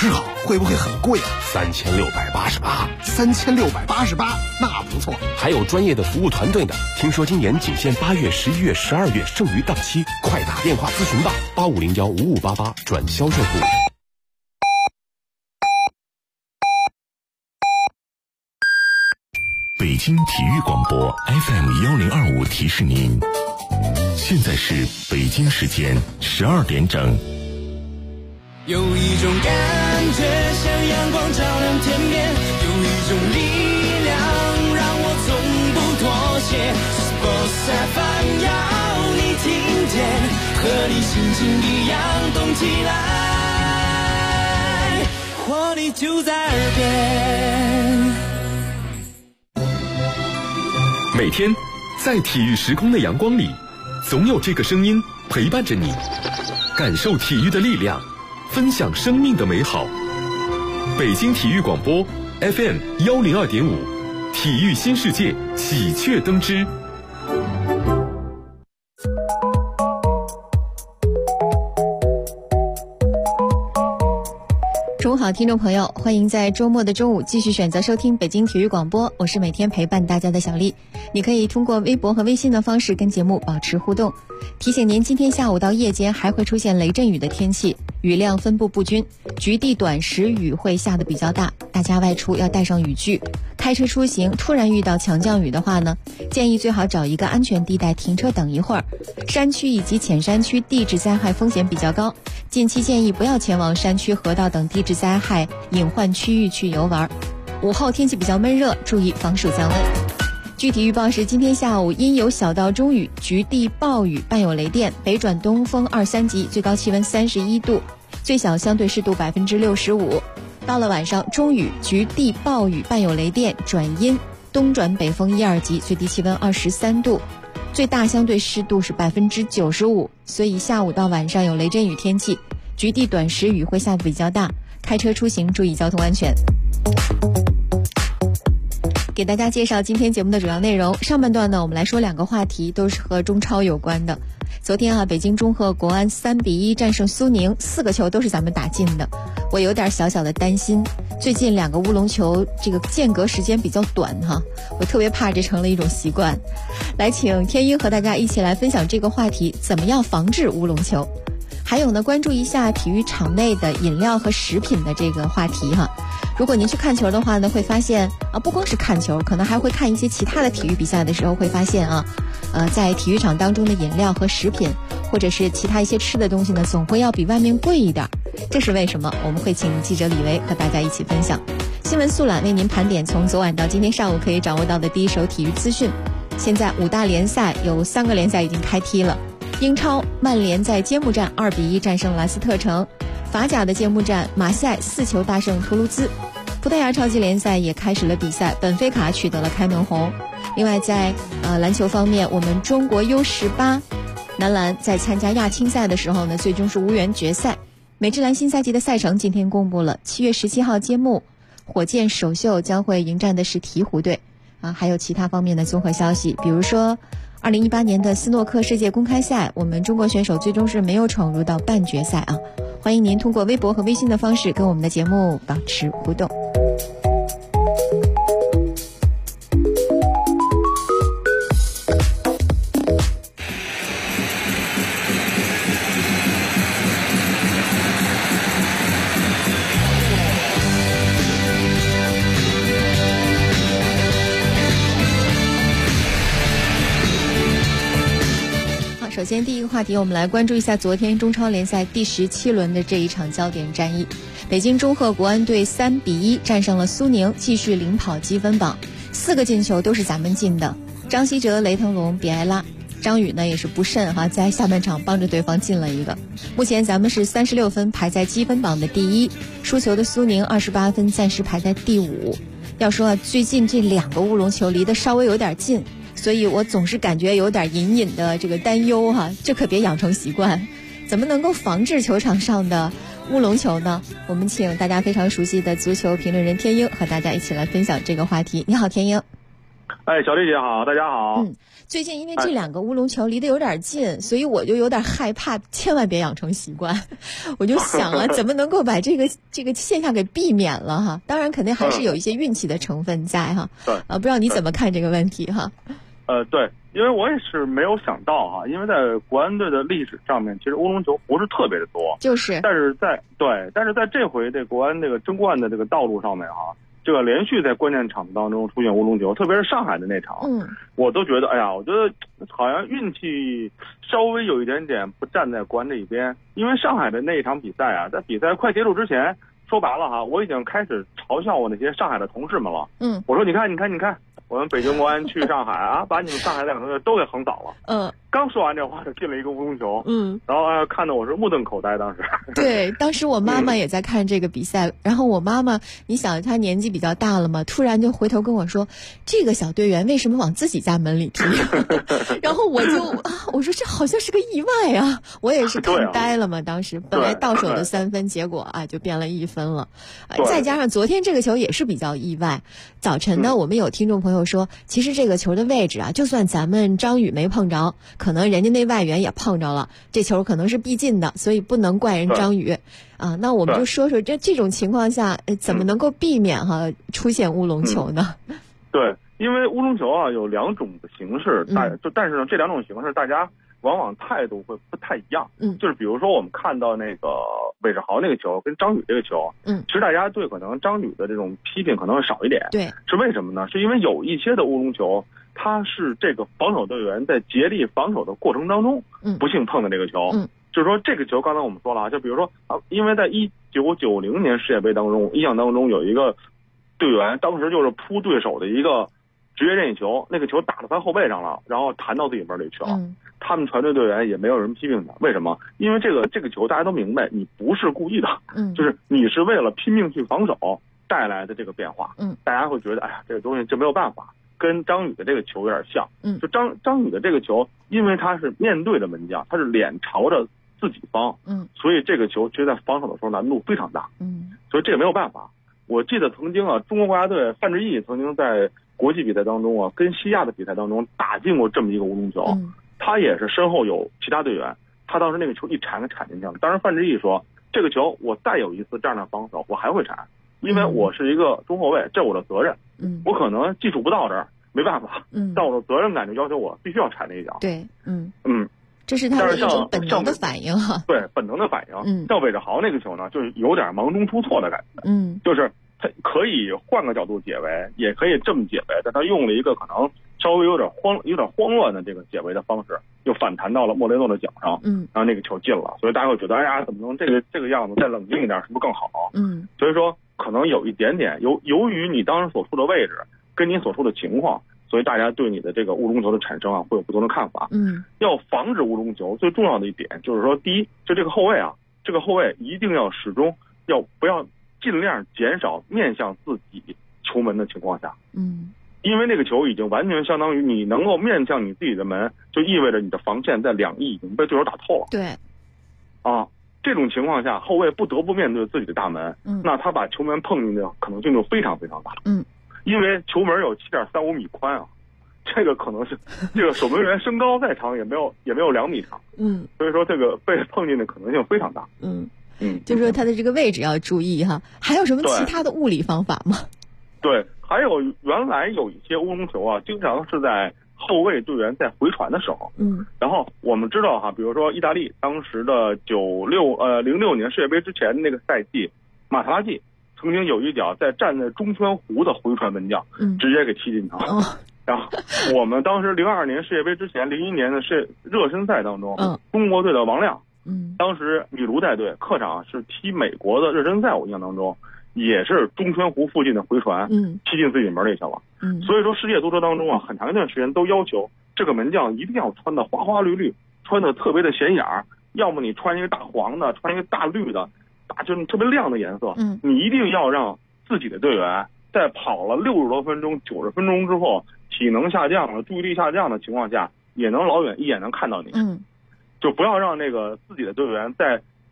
质好，会不会很贵啊 ？3688，那不错。 还有专业的服务团队呢。听说今年仅限8月、11月、12月，剩余档期，快打电话咨询吧，85015588转销售部。 北京体育广播 FM1025提示您，现在是北京时间12点整。 有一种感觉像阳光照亮天边，有一种力量让我从不妥协。Sports FM 要你听见，和你心情一样动起来，活力就在耳边。 每天在体育时空的阳光里，总有这个声音陪伴着你，感受体育的力量，分享生命的美好。北京体育广播 FM102.5，体育新世界喜鹊登枝。 中午好，听众朋友，欢迎在周末的中午继续选择收听北京体育广播，我是每天陪伴大家的小丽。你可以通过微博和微信的方式跟节目保持互动。提醒您，今天下午到夜间还会出现雷阵雨的天气，雨量分布不均，局地短时雨会下得比较大，大家外出要带上雨具。开车出行突然遇到强降雨的话呢，建议最好找一个安全地带停车等一会儿。山区以及浅山区地质灾害风险比较高，近期建议不要前往山区、河道等地质灾害隐患区域去游玩。午后天气比较闷热，注意防暑降温。具体预报是今天下午阴有小到中雨，局地暴雨伴有雷电，北转东风2、3级，最高气温31度，最小相对湿度65%。到了晚上，中雨，局地暴雨伴有雷电，转阴，东转北风1、2级，最低气温23度，最大相对湿度是95%。所以下午到晚上有雷阵雨天气，局地短时雨会下得比较大，开车出行注意交通安全。给大家介绍今天节目的主要内容。上半段呢，我们来说2个话题，都是和中超有关的。昨天北京中赫国安3-1战胜苏宁，4个球都是咱们打进的。我有点小小的担心，最近2个乌龙球这个间隔时间比较短我特别怕这成了一种习惯。来，请天鹰和大家一起来分享这个话题，怎么样防治乌龙球。还有呢，关注一下体育场内的饮料和食品的这个话题如果您去看球的话呢，会发现不光是看球，可能还会看一些其他的体育比赛的时候，会发现在体育场当中的饮料和食品，或者是其他一些吃的东西呢，总会要比外面贵一点。这是为什么？我们会请记者李维和大家一起分享。新闻速览为您盘点从昨晚到今天上午可以掌握到的第一手体育资讯。现在5大联赛有3个联赛已经开踢了。英超，曼联在揭幕战2-1战胜莱斯特城。法甲的揭幕战，马赛4球大胜图卢兹。葡萄牙超级联赛也开始了比赛，本菲卡取得了开门红。另外在篮球方面，我们中国 U18 男篮在参加亚青赛的时候呢，最终是无缘决赛。美职篮新赛季的赛程今天公布了，7月17号揭幕，火箭首秀将会迎战的是鹈鹕队还有其他方面的综合消息，比如说2018年的斯诺克世界公开赛，我们中国选手最终是没有闯入到半决赛欢迎您通过微博和微信的方式跟我们的节目保持互动。首先第一个话题，我们来关注一下昨天中超联赛第17轮的这一场焦点战役。北京中赫国安队3-1战胜了苏宁，继续领跑积分榜，4个进球都是咱们进的。张稀哲、雷腾龙、比埃拉，张宇呢也是不慎在下半场帮着对方进了一个。目前咱们是36分，排在积分榜的第1，输球的苏宁28分，暂时排在第5。要说最近这2个乌龙球离得稍微有点近，所以我总是感觉有点隐隐的这个担忧这可别养成习惯。怎么能够防治球场上的乌龙球呢？我们请大家非常熟悉的足球评论人天鹰和大家一起来分享这个话题。你好，天鹰。 哎，小丽姐好，大家好。 最近因为这两个乌龙球离得有点近，所以我就有点害怕，千万别养成习惯。我就想啊，怎么能够把这个现象给避免了哈？当然，肯定还是有一些运气的成分在哈。 对不知道你怎么看这个问题哈？ 对，因为我也是没有想到哈，因为在国安队的历史上面，其实乌龙球不是特别的多， 就是， 但是在这回这国安这个争冠的这个道路上面哈。这个连续在关键场当中出现乌龙球，特别是上海的那场，我都觉得，哎呀，我觉得好像运气稍微有一点点不站在国安这一边，因为上海的那一场比赛啊，在比赛快结束之前，说白了哈，我已经开始嘲笑我那些上海的同事们了，我说你看，我们北京国安去上海啊，把你们上海两个同学都给横扫了，刚说完这话就进了一个乌龙球，然后看得我是目瞪口呆，当时。 对，当时我妈妈也在看这个比赛，然后我妈妈，你想她年纪比较大了嘛，突然就回头跟我说，这个小队员为什么往自己家门里踢？然后我说这好像是个意外啊，我也是看呆了嘛，当时本来到手的3分，结果就变了1分了，再加上昨天这个球也是比较意外。早晨呢，我们有听众朋友说，其实这个球的位置啊，就算咱们张宇没碰着，可能人家那外援也碰着了，这球可能是必进的，所以不能怪人张宇啊。那我们就说说这种情况下，怎么能够避免出现乌龙球呢？ 对，因为乌龙球啊有2种的形式，但是呢这2种形式大家往往态度会不太一样。就是比如说我们看到那个韦世豪那个球跟张宇这个球，其实大家对可能张宇的这种批评可能会少一点。对，是为什么呢？是因为有一些的乌龙球，他是这个防守队员在竭力防守的过程当中，不幸碰的这个球。就是说这个球刚才我们说了就比如说因为在1990年世界杯当中，印象当中有一个队员当时就是扑对手的一个职业任意球，那个球打到他后背上了，然后弹到自己门里去了。他们船队队员也没有人批评他，为什么？因为这个球大家都明白，你不是故意的，就是你是为了拼命去防守带来的这个变化。大家会觉得，哎呀，这个东西这没有办法，跟张宇的这个球有点像。就张宇的这个球，因为他是面对着门将，他是脸朝着自己方，所以这个球其实在防守的时候难度非常大。所以这个没有办法。我记得曾经中国国家队范志毅曾经在国际比赛当中跟西亚的比赛当中打进过这么一个乌龙球。他也是身后有其他队员，他当时那个球一铲进去了。当时范志毅说，这个球我再有一次这样的防守我还会铲，因为我是一个中后卫，这是我的责任。我可能技术不到这儿没办法，但我的责任感就要求我必须要铲那一脚。 对，这是他的一种本能的反应哈。 对，本能的反应。像韦世豪那个球呢，就是有点忙中出错的感觉。就是他可以换个角度解围，也可以这么解围，但他用了一个可能稍微有点慌乱的这个解围的方式，又反弹到了莫雷诺的脚上，然后那个球进了，所以大家会觉得，哎呀，怎么能这个样子？再冷静一点，是不是更好？所以说可能有一点点，由于你当时所处的位置跟你所处的情况，所以大家对你的这个乌龙球的产生会有不同的看法。要防止乌龙球，最重要的一点就是说，第一，就这个后卫这个后卫一定要始终不要尽量减少面向自己球门的情况下。因为那个球已经完全相当于你能够面向你自己的门，就意味着你的防线在2翼已经被对手打透了。对，这种情况下，后卫不得不面对自己的大门，那他把球门碰进的可能性就非常非常大。因为球门有7.35米宽这个可能是这个守门员身高再长也没有2米长。所以说这个被碰进的可能性非常大。 就是说他的这个位置要注意哈。还有什么其他的物理方法吗？对， 还有原来有一些乌龙球经常是在后卫队员在回传的时候，然后我们知道比如说意大利当时的06年世界杯之前那个赛季，马特拉季曾经有一脚在站在中圈弧的回传门将，直接给踢进去了。然后我们当时02年世界杯之前01年的热身赛当中，中国队的王亮，当时米卢带队客场是踢美国的热身赛，我印象当中也是中圈弧附近的回传，踢进自己门里去了。所以说世界足球当中很长一段时间都要求这个门将一定要穿的花花绿绿，穿的特别的显眼，要么你穿一个大黄的，穿一个大绿的，就是特别亮的颜色。你一定要让自己的队员在跑了60多分钟、90分钟之后，体能下降了、注意力下降的情况下，也能老远一眼能看到你。就不要让那个自己的队员在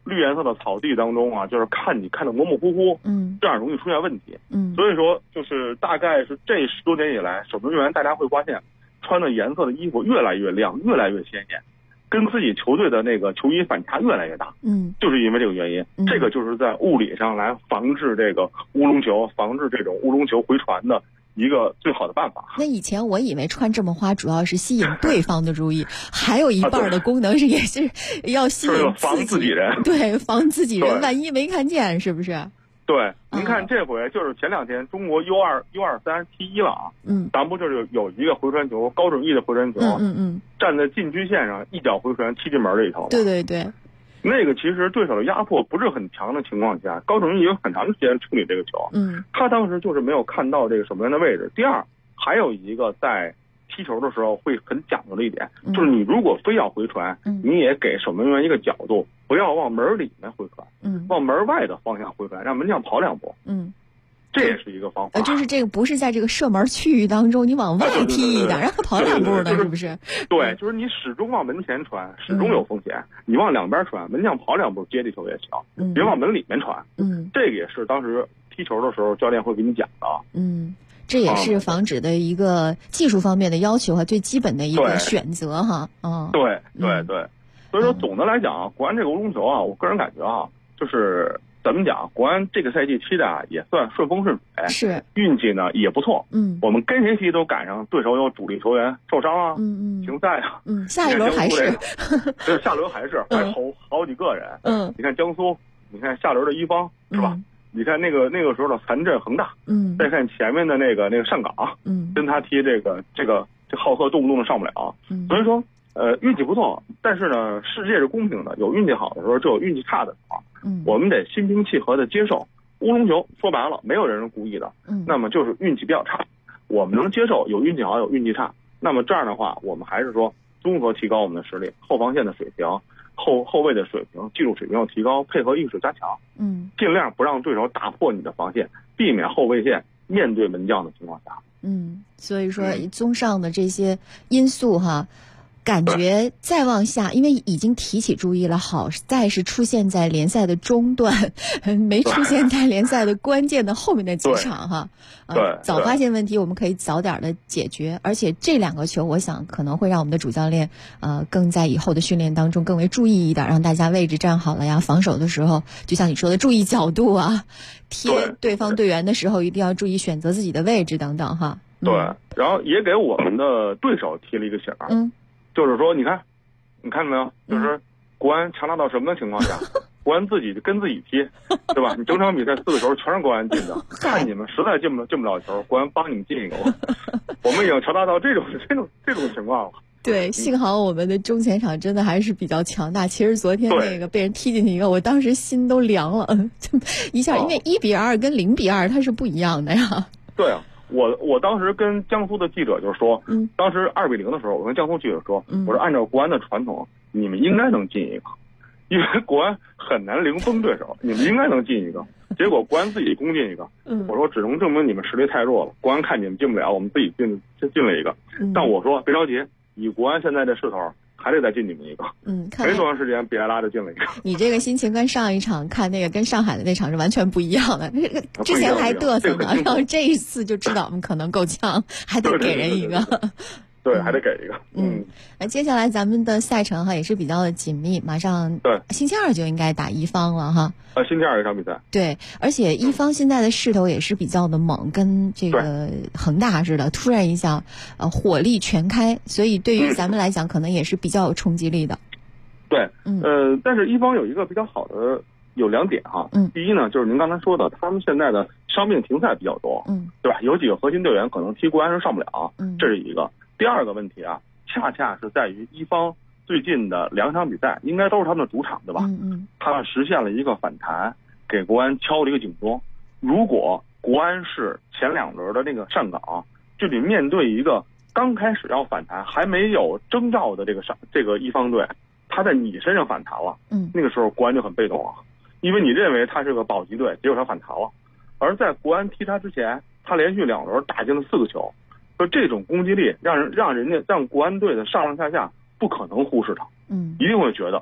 绿颜色的草地当中啊，就是看得模模糊糊，这样容易出现问题。所以说就是大概是这10多年以来，守门员大家会发现穿的颜色的衣服越来越亮，越来越鲜艳，跟自己球队的那个球衣反差越来越大。就是因为这个原因，这个就是在物理上来防治这个乌龙球，防治这种乌龙球回传的一个最好的办法。 那以前我以为穿这么花主要是吸引对方的注意，还有一半的功能是也是要吸引防自己人。 对，防自己人，万一没看见，是不是？ 对，您看这回就是前2天中国 U23 T1了啊，咱不就是有一个回传球，高准翼的回传球，站在禁区线上一脚回传踢进门里头。 对对对。 那个其实对手的压迫不是很强的情况下，高准翼有很长时间处理这个球，他当时就是没有看到这个守门员的位置。第二，还有一个在踢球的时候会很讲究的一点，就是你如果非要回传，你也给守门员一个角度，不要往门里面回传，往门外的方向回传，让门将跑2步。这也是一个方法。 就是这个不是在这个射门区域当中，你往外踢一点，让他跑2步呢，是不是？ 对，就是你始终往门前传，始终有风险。你往两边传，门将跑2步接这球也行，别往门里面传。这个也是当时踢球的时候教练会给你讲的。 这也是防止的一个技术方面的要求和最基本的一个选择哈。 对。所以说总的来讲，国安这个乌龙球啊，我个人感觉啊，就是怎么讲，国安这个赛季踢的也算顺风顺水， 是运气呢也不错。我们跟谁踢都赶上对手有主力球员受伤啊，停赛啊。 下一轮还是， 对，下轮还是还好几个人。你看江苏，你看下轮的一方是吧？你看那个时候的残阵恒大，再看前面的那个上港，跟他踢这浩克动不动的上不了。所以说运气不错，但是呢，世界是公平的，有运气好的时候就有运气差的时候。我们得心平气和的接受乌龙球，说白了没有人是故意的，那么就是运气比较差，我们能接受有运气好有运气差。那么这样的话，我们还是说综合提高我们的实力，后防线的水平，后卫的水平，技术水平要提高，配合意识加强，尽量不让对手打破你的防线，避免后卫线面对门将的情况下。 所以说综上的这些因素哈，感觉再往下，因为已经提起注意了，好在是出现在联赛的中段，没出现在联赛的关键的后面的几场哈。早发现问题，我们可以早点的解决。而且这2个球，我想可能会让我们的主教练更在以后的训练当中更为注意一点，让大家位置站好了呀，防守的时候就像你说的，注意角度啊，贴对方队员的时候一定要注意选择自己的位置等等哈。 对，然后也给我们的对手提了一个醒。就是说，你看见没有？就是国安强大到什么情况下？国安自己跟自己踢，对吧？你整场比赛4个球全是国安进的，看你们实在进不了球，国安帮你们进一个。我们已经强大到这种情况了。 对，幸好我们的中前场真的还是比较强大。其实昨天那个被人踢进去一个，我当时心都凉了，一下，因为1-2跟0-2它是不一样的呀。 对啊。我当时跟江苏的记者就说，当时2-0的时候，我跟江苏记者说，我说按照国安的传统，你们应该能进一个，因为国安很难零封对手，你们应该能进一个。结果国安自己攻进一个，我说只能证明你们实力太弱了，国安看你们进不了，我们自己进了一个。但我说别着急，以国安现在的势头，还得再进你们一个。没多长时间，比埃拉就进了一个。 你这个心情跟上一场看那个跟上海的那场是完全不一样的。之前还嘚瑟呢，然后这一次就知道我们可能够呛，还得给人一个。 对，还得给一个。 那接下来咱们的赛程哈也是比较的紧密，马上星期2就应该打一方了哈。 星期2有一场比赛。 对，而且一方现在的势头也是比较的猛，跟这个恒大似的，突然一下火力全开，所以对于咱们来讲可能也是比较有冲击力的。 对，但是一方有一个比较好的有2点哈。第一呢，就是您刚才说的，他们现在的伤病停赛比较多，对吧？有几个核心队员可能踢国安是上不了，这是一个。第二个问题啊，恰恰是在于一方最近的2场比赛应该都是他们的主场，对吧？他们实现了一个反弹，给国安敲了一个警钟。如果国安是前2轮的那个上港，就得面对一个刚开始要反弹还没有征兆的这个一方队，他在你身上反弹了，那个时候国安就很被动了，因为你认为他是个保级队，结果他反弹了。而在国安踢他之前，他连续2轮打进了4个球。就这种攻击力让国安队的上上下下不可能忽视他，一定会觉得，哎呦，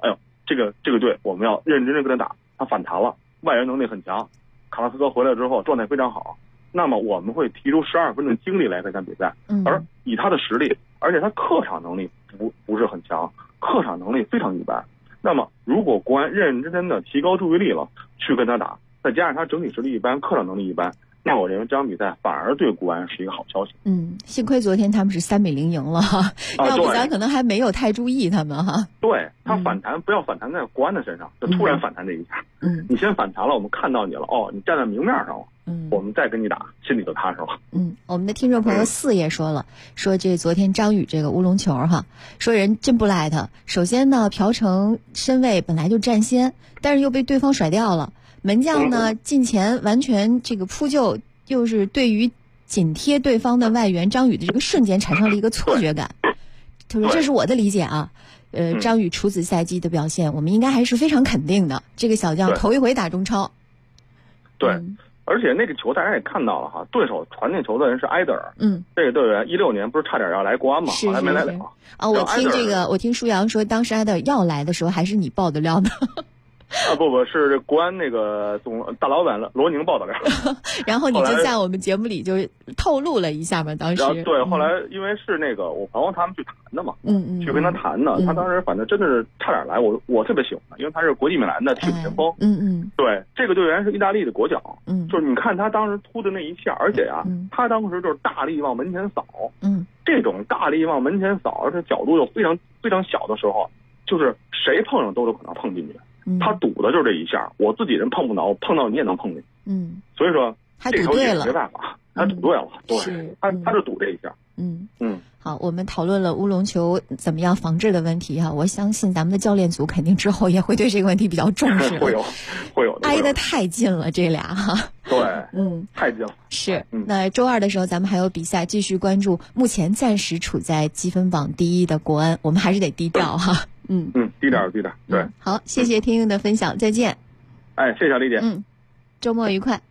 这个队我们要认真跟他打，他反弹了，外援能力很强，卡拉斯科回来之后状态非常好，那么我们会提出12分的精力来跟他比赛，而以他的实力，而且他客场能力不是很强，客场能力非常一般。那么如果国安认认真真的提高注意力了去跟他打，再加上他整体实力一般，客场能力一般，那我认为这场比赛反而对国安是一个好消息。 幸亏昨天他们是3-0赢了哈，要不咱可能还没有太注意他们哈。 对，他反弹不要反弹在国安的身上，就突然反弹这一下。你先反弹了，我们看到你了，你站在明面上了，我们再跟你打，心里就踏实了。 我们的听众朋友4也说了，说这昨天张宇这个乌龙球哈，说人真不赖他。首先呢，朴成身位本来就占先，但是又被对方甩掉了。门将呢近前完全这个扑救，又是对于紧贴对方的外援张宇的这个瞬间产生了一个错觉感。他说这是我的理解啊。张宇处子赛季的表现，我们应该还是非常肯定的。这个小将头一回打中超。 对，而且那个球大家也看到了哈，对手传那球的人是埃德尔。这个队员16年不是差点要来国安吗？后来没来了。 我听舒阳说，当时埃德尔要来的时候，还是你爆的料呢。 不是这国安那个大老板罗宁报的料。 然后你就在我们节目里就透露了一下嘛，当时。 对，后来因为是那个我朋友他们去谈的嘛，去跟他谈的，他当时反正真的是差点来，我特别喜欢他，因为他是国际米兰的替补前锋。对，这个队员是意大利的国脚。就是你看他当时突的那一下，而且他当时就是大力往门前扫。这种大力往门前扫，而且角度又非常非常小的时候，就是谁碰上都有可能碰进去。他赌的就是这一下，我自己人碰不着，碰到你也能碰见。所以说这条也没办法，他赌对了，对，他就赌这一下。好，我们讨论了乌龙球怎么样防治的问题哈，我相信咱们的教练组肯定之后也会对这个问题比较重视。会有的，挨得太近了这俩哈。对，太近了。是，那周2的时候咱们还有比赛，继续关注目前暂时处在积分榜第1的国安，我们还是得低调哈。低点，对。好，谢谢听友的分享，再见。谢谢小丽姐。周末愉快。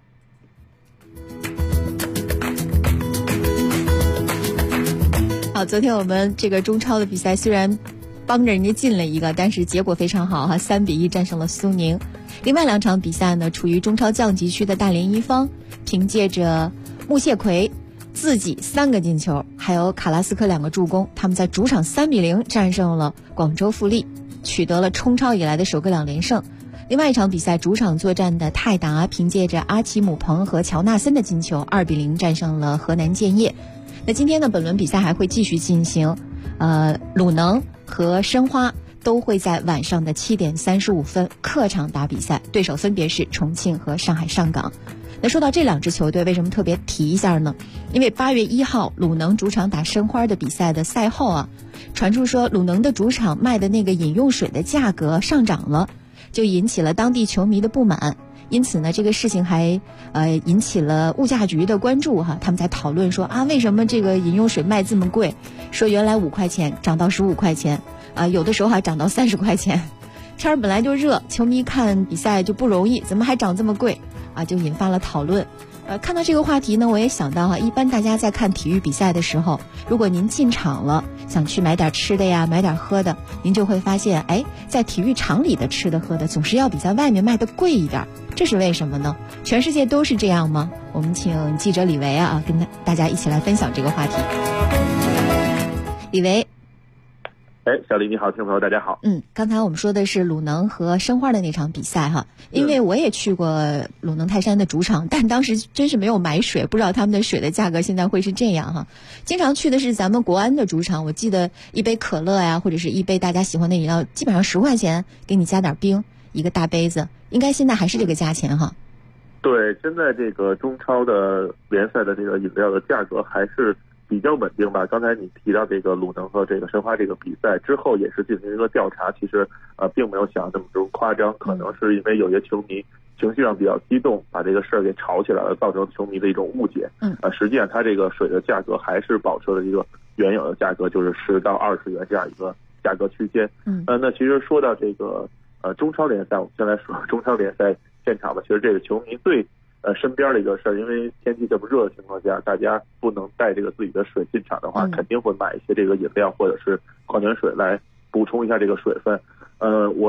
好，昨天我们这个中超的比赛虽然帮着人家进了一个，但是结果非常好哈，3-1战胜了苏宁。另外2场比赛呢，处于中超降级区的大连一方，凭借着穆谢奎自己3个进球，还有卡拉斯科2个助攻，他们在主场3-0战胜了广州富力，取得了冲超以来的首个2连胜。另外一场比赛，主场作战的泰达凭借着阿奇姆彭和乔纳森的进球2-0战胜了河南建业。那今天呢，本轮比赛还会继续进行，鲁能和申花都会在晚上的7点35分客场打比赛，对手分别是重庆和上海上港。那说到这2支球队，为什么特别提一下呢？因为8月1号鲁能主场打申花的比赛的赛后啊，传出说鲁能的主场卖的那个饮用水的价格上涨了，就引起了当地球迷的不满。因此呢，这个事情还引起了物价局的关注哈，他们在讨论说为什么这个饮用水卖这么贵？说原来5块钱涨到15块钱，有的时候还涨到30块钱。天儿本来就热，球迷看比赛就不容易，怎么还涨这么贵？就引发了讨论。看到这个话题呢，我也想到一般大家在看体育比赛的时候，如果您进场了，想去买点吃的呀，买点喝的，您就会发现，在体育场里的吃的喝的总是要比在外面卖的贵一点，这是为什么呢？全世界都是这样吗？我们请记者李维跟大家一起来分享这个话题。李维。 小李你好，听众朋友大家好。 刚才我们说的是鲁能和申花的那场比赛哈，因为我也去过鲁能泰山的主场，但当时真是没有买水，不知道他们的水的价格现在会是这样哈。经常去的是咱们国安的主场，我记得一杯可乐呀，或者是一杯大家喜欢的饮料，基本上10块钱，给你加点冰，一个大杯子，应该现在还是这个价钱哈。 对，现在这个中超的联赛的这个饮料的价格还是比较稳定吧。刚才你提到这个鲁能和这个申花这个比赛之后，也是进行一个调查，其实并没有想那么多夸张，可能是因为有些球迷情绪上比较激动，把这个事儿给炒起来了，造成球迷的一种误解。实际上它这个水的价格还是保持了一个原有的价格，就是10到20元这样一个价格区间。那其实说到这个中超联赛，我们先来说中超联赛现场吧。其实这个球迷对身边的一个事儿，因为天气这么热的情况下，大家不能带这个自己的水进场的话，肯定会买一些这个饮料或者是矿泉水来补充一下这个水分。我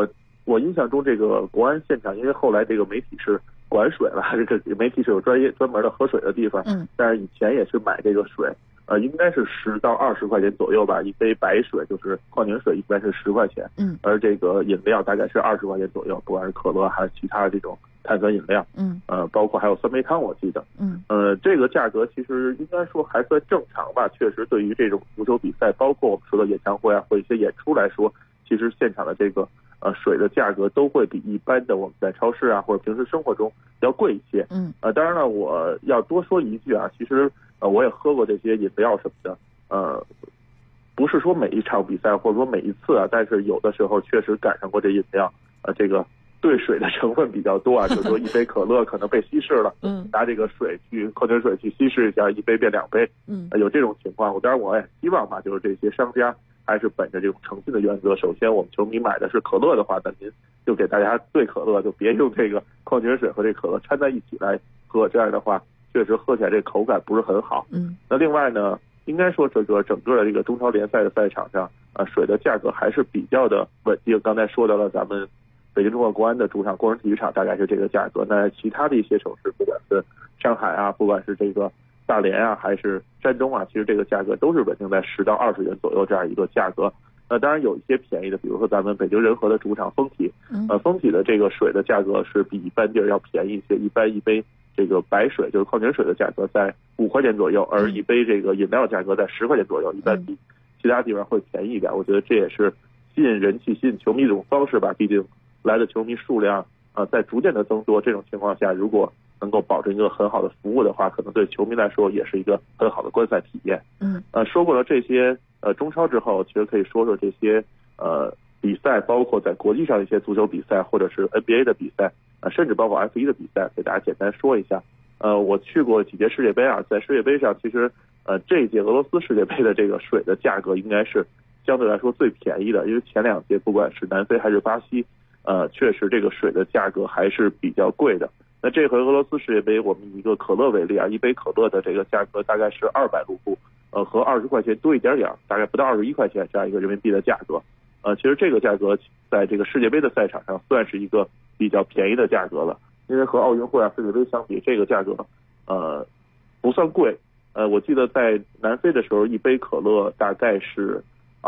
我印象中这个国安现场，因为后来这个媒体是管水了，这个媒体是有专门的喝水的地方，但是以前也是买这个水，应该是10到20块钱左右吧，一杯白水就是矿泉水一般是10块钱，而这个饮料大概是20块钱左右，不管是可乐还是其他这种碳酸饮料，包括还有酸梅汤，我记得，这个价格其实应该说还算正常吧。确实，对于这种足球比赛，包括我们说的演唱会啊或一些演出来说，其实现场的这个水的价格都会比一般的我们在超市啊或者平时生活中要贵一些。当然了，我要多说一句啊，其实我也喝过这些饮料什么的，不是说每一场比赛或者说每一次啊，但是有的时候确实赶上过这饮料，这个兑水的成分比较多啊，就是说一杯可乐可能被稀释了，拿这个矿泉水去稀释一下，一杯变2杯，有这种情况。当然我也希望吧，就是这些商家还是本着这种诚信的原则，首先我们球迷买的是可乐的话，那您就给大家兑可乐，就别用这个矿泉水和这可乐掺在一起来喝，这样的话确实喝起来这口感不是很好。那另外呢，应该说整个的这个中超联赛的赛场上，水的价格还是比较的稳定。刚才说到了咱们北京中赫国安的主场工人体育场大概是这个价格，那其他的一些城市，不管是上海啊，不管是这个大连啊，还是山东啊，其实这个价格都是稳定在10到20元左右这样一个价格。当然有一些便宜的，比如说咱们北京人和的主场丰体，丰体的这个水的价格是比一般地儿要便宜一些，一般一杯这个白水就是矿泉水的价格在5块钱左右，而一杯这个饮料价格在10块钱左右，一般比其他地方会便宜一点。我觉得这也是吸引人气、吸引球迷的一种方式吧。毕竟来的球迷数量在逐渐的增多，这种情况下，如果能够保证一个很好的服务的话，可能对球迷来说也是一个很好的观赛体验。说过了这些中超之后，其实可以说说这些比赛，包括在国际上一些足球比赛，或者是 NBA 的比赛，甚至包括 F1 的比赛，给大家简单说一下。我去过几届世界杯啊，在世界杯上，其实这一届俄罗斯世界杯的这个水的价格应该是相对来说最便宜的，因为前2届不管是南非还是巴西，确实这个水的价格还是比较贵的。那这回俄罗斯世界杯，我们以一个可乐为例啊，一杯可乐的这个价格大概是200卢布，和20块钱多一点点，大概不到21块钱这样一个人民币的价格。其实这个价格在这个世界杯的赛场上算是一个比较便宜的价格了，因为和奥运会啊、世界杯相比，这个价格不算贵。我记得在南非的时候，一杯可乐大概是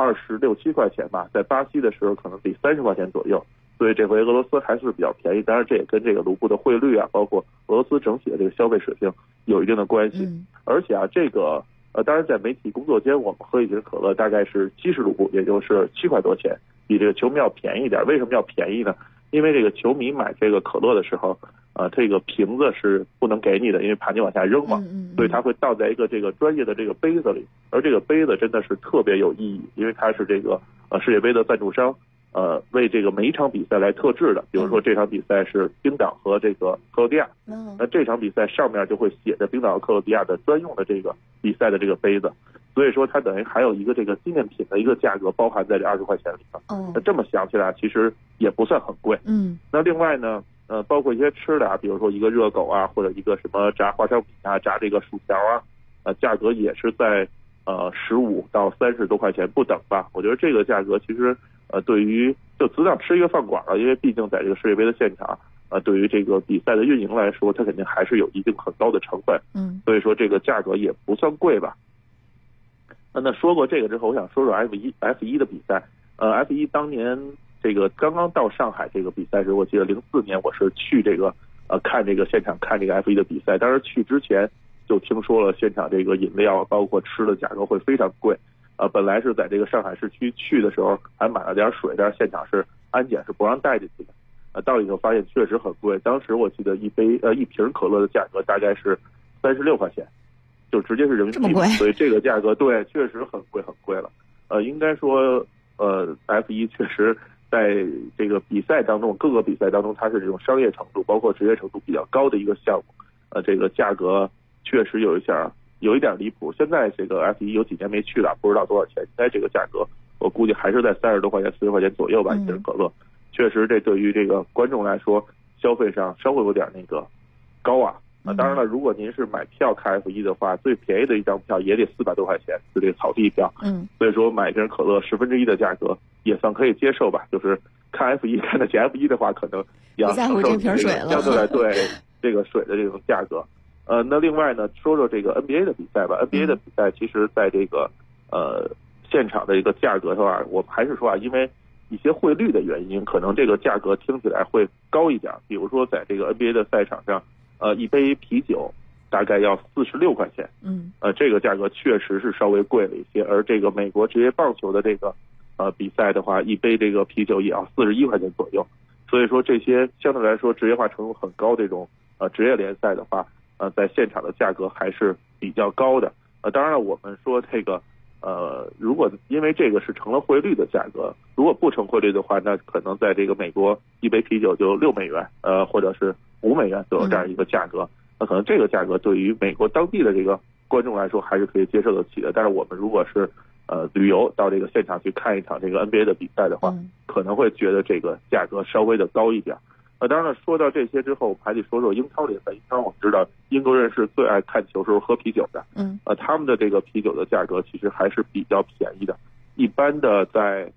26、27块钱吧，在巴西的时候可能得30块钱左右。所以这回俄罗斯还是比较便宜，当然这也跟这个卢布的汇率啊，包括俄罗斯整体的这个消费水平有一定的关系。而且啊，这个当然在媒体工作间，我们喝一瓶可乐大概是70卢布，也就是7块多钱，比这个球迷要便宜一点。为什么要便宜呢？因为这个球迷买这个可乐的时候，这个瓶子是不能给你的，因为怕你往下扔嘛，所以它会倒在一个这个专业的这个杯子里，而这个杯子真的是特别有意义，因为它是这个世界杯的赞助商。为这个每一场比赛来特制的，比如说这场比赛是冰岛和这个克罗地亚，那这场比赛上面就会写着冰岛和克罗地亚的专用的这个比赛的这个杯子，所以说它等于还有一个这个纪念品的一个价格包含在这20块钱里头。那这么想起来，其实也不算很贵。那另外呢，包括一些吃的啊，比如说一个热狗啊，或者一个什么炸花生米啊，炸这个薯条啊，价格也是在15到30多块钱不等吧。我觉得这个价格其实对于就只想吃一个饭馆了，因为毕竟在这个世界杯的现场，对于这个比赛的运营来说，它肯定还是有一定很高的成本。所以说这个价格也不算贵吧。那说过这个之后，我想说说 F1 的比赛。F1 当年这个刚刚到上海这个比赛时，我记得04年我是去这个看这个现场看这个 F1 的比赛，当时去之前就听说了现场这个饮料包括吃的价格会非常贵。本来是在这个上海市区去的时候还买了点水，但是现场是安检是不让带进去的。到了以后发现确实很贵，当时我记得一瓶可乐的价格大概是36块钱，就直接是人民币，所以这个价格对确实很贵了。应该说F1 确实在这个比赛当中，各个比赛当中它是这种商业程度包括职业程度比较高的一个项目。这个价格确实有一点离谱。现在这个 F1 有几年没去了，不知道多少钱。现在这个价格我估计还是在30多块钱、40块钱左右吧，一瓶可乐。确实这对于这个观众来说，消费上稍微有点那个高啊。当然了，如果您是买票看 F1 的话，最便宜的一张票也得400多块钱，是这个草地票。所以说买一瓶可乐1/10的价格也算可以接受吧。就是看 F1 看得起 F1 的话，可能要不在乎这瓶水了， 相对来对这个水的这种价格。那另外呢，说说这个 NBA 的比赛吧。NBA 的比赛其实在这个现场的一个价格的话，我还是说因为一些汇率的原因，可能这个价格听起来会高一点。比如说在这个 NBA 的赛场上，一杯啤酒大概要46块钱，这个价格确实是稍微贵了一些。而这个美国职业棒球的这个比赛的话，一杯这个啤酒也要41块钱左右。所以说这些相对来说职业化程度很高这种职业联赛的话，在现场的价格还是比较高的。当然了，我们说这个如果因为这个是成了汇率的价格，如果不成汇率的话，那可能在这个美国一杯啤酒就6美元，或者是5美元左右这样一个价格。那可能这个价格对于美国当地的这个观众来说还是可以接受得起的。但是我们如果是旅游到这个现场去看一场这个 NBA 的比赛的话，可能会觉得这个价格稍微的高一点。当然了，说到这些之后，我们还得说说英超联赛。英超我们知道英国人是最爱看球时候喝啤酒的，他们的这个啤酒的价格其实还是比较便宜的，一般的在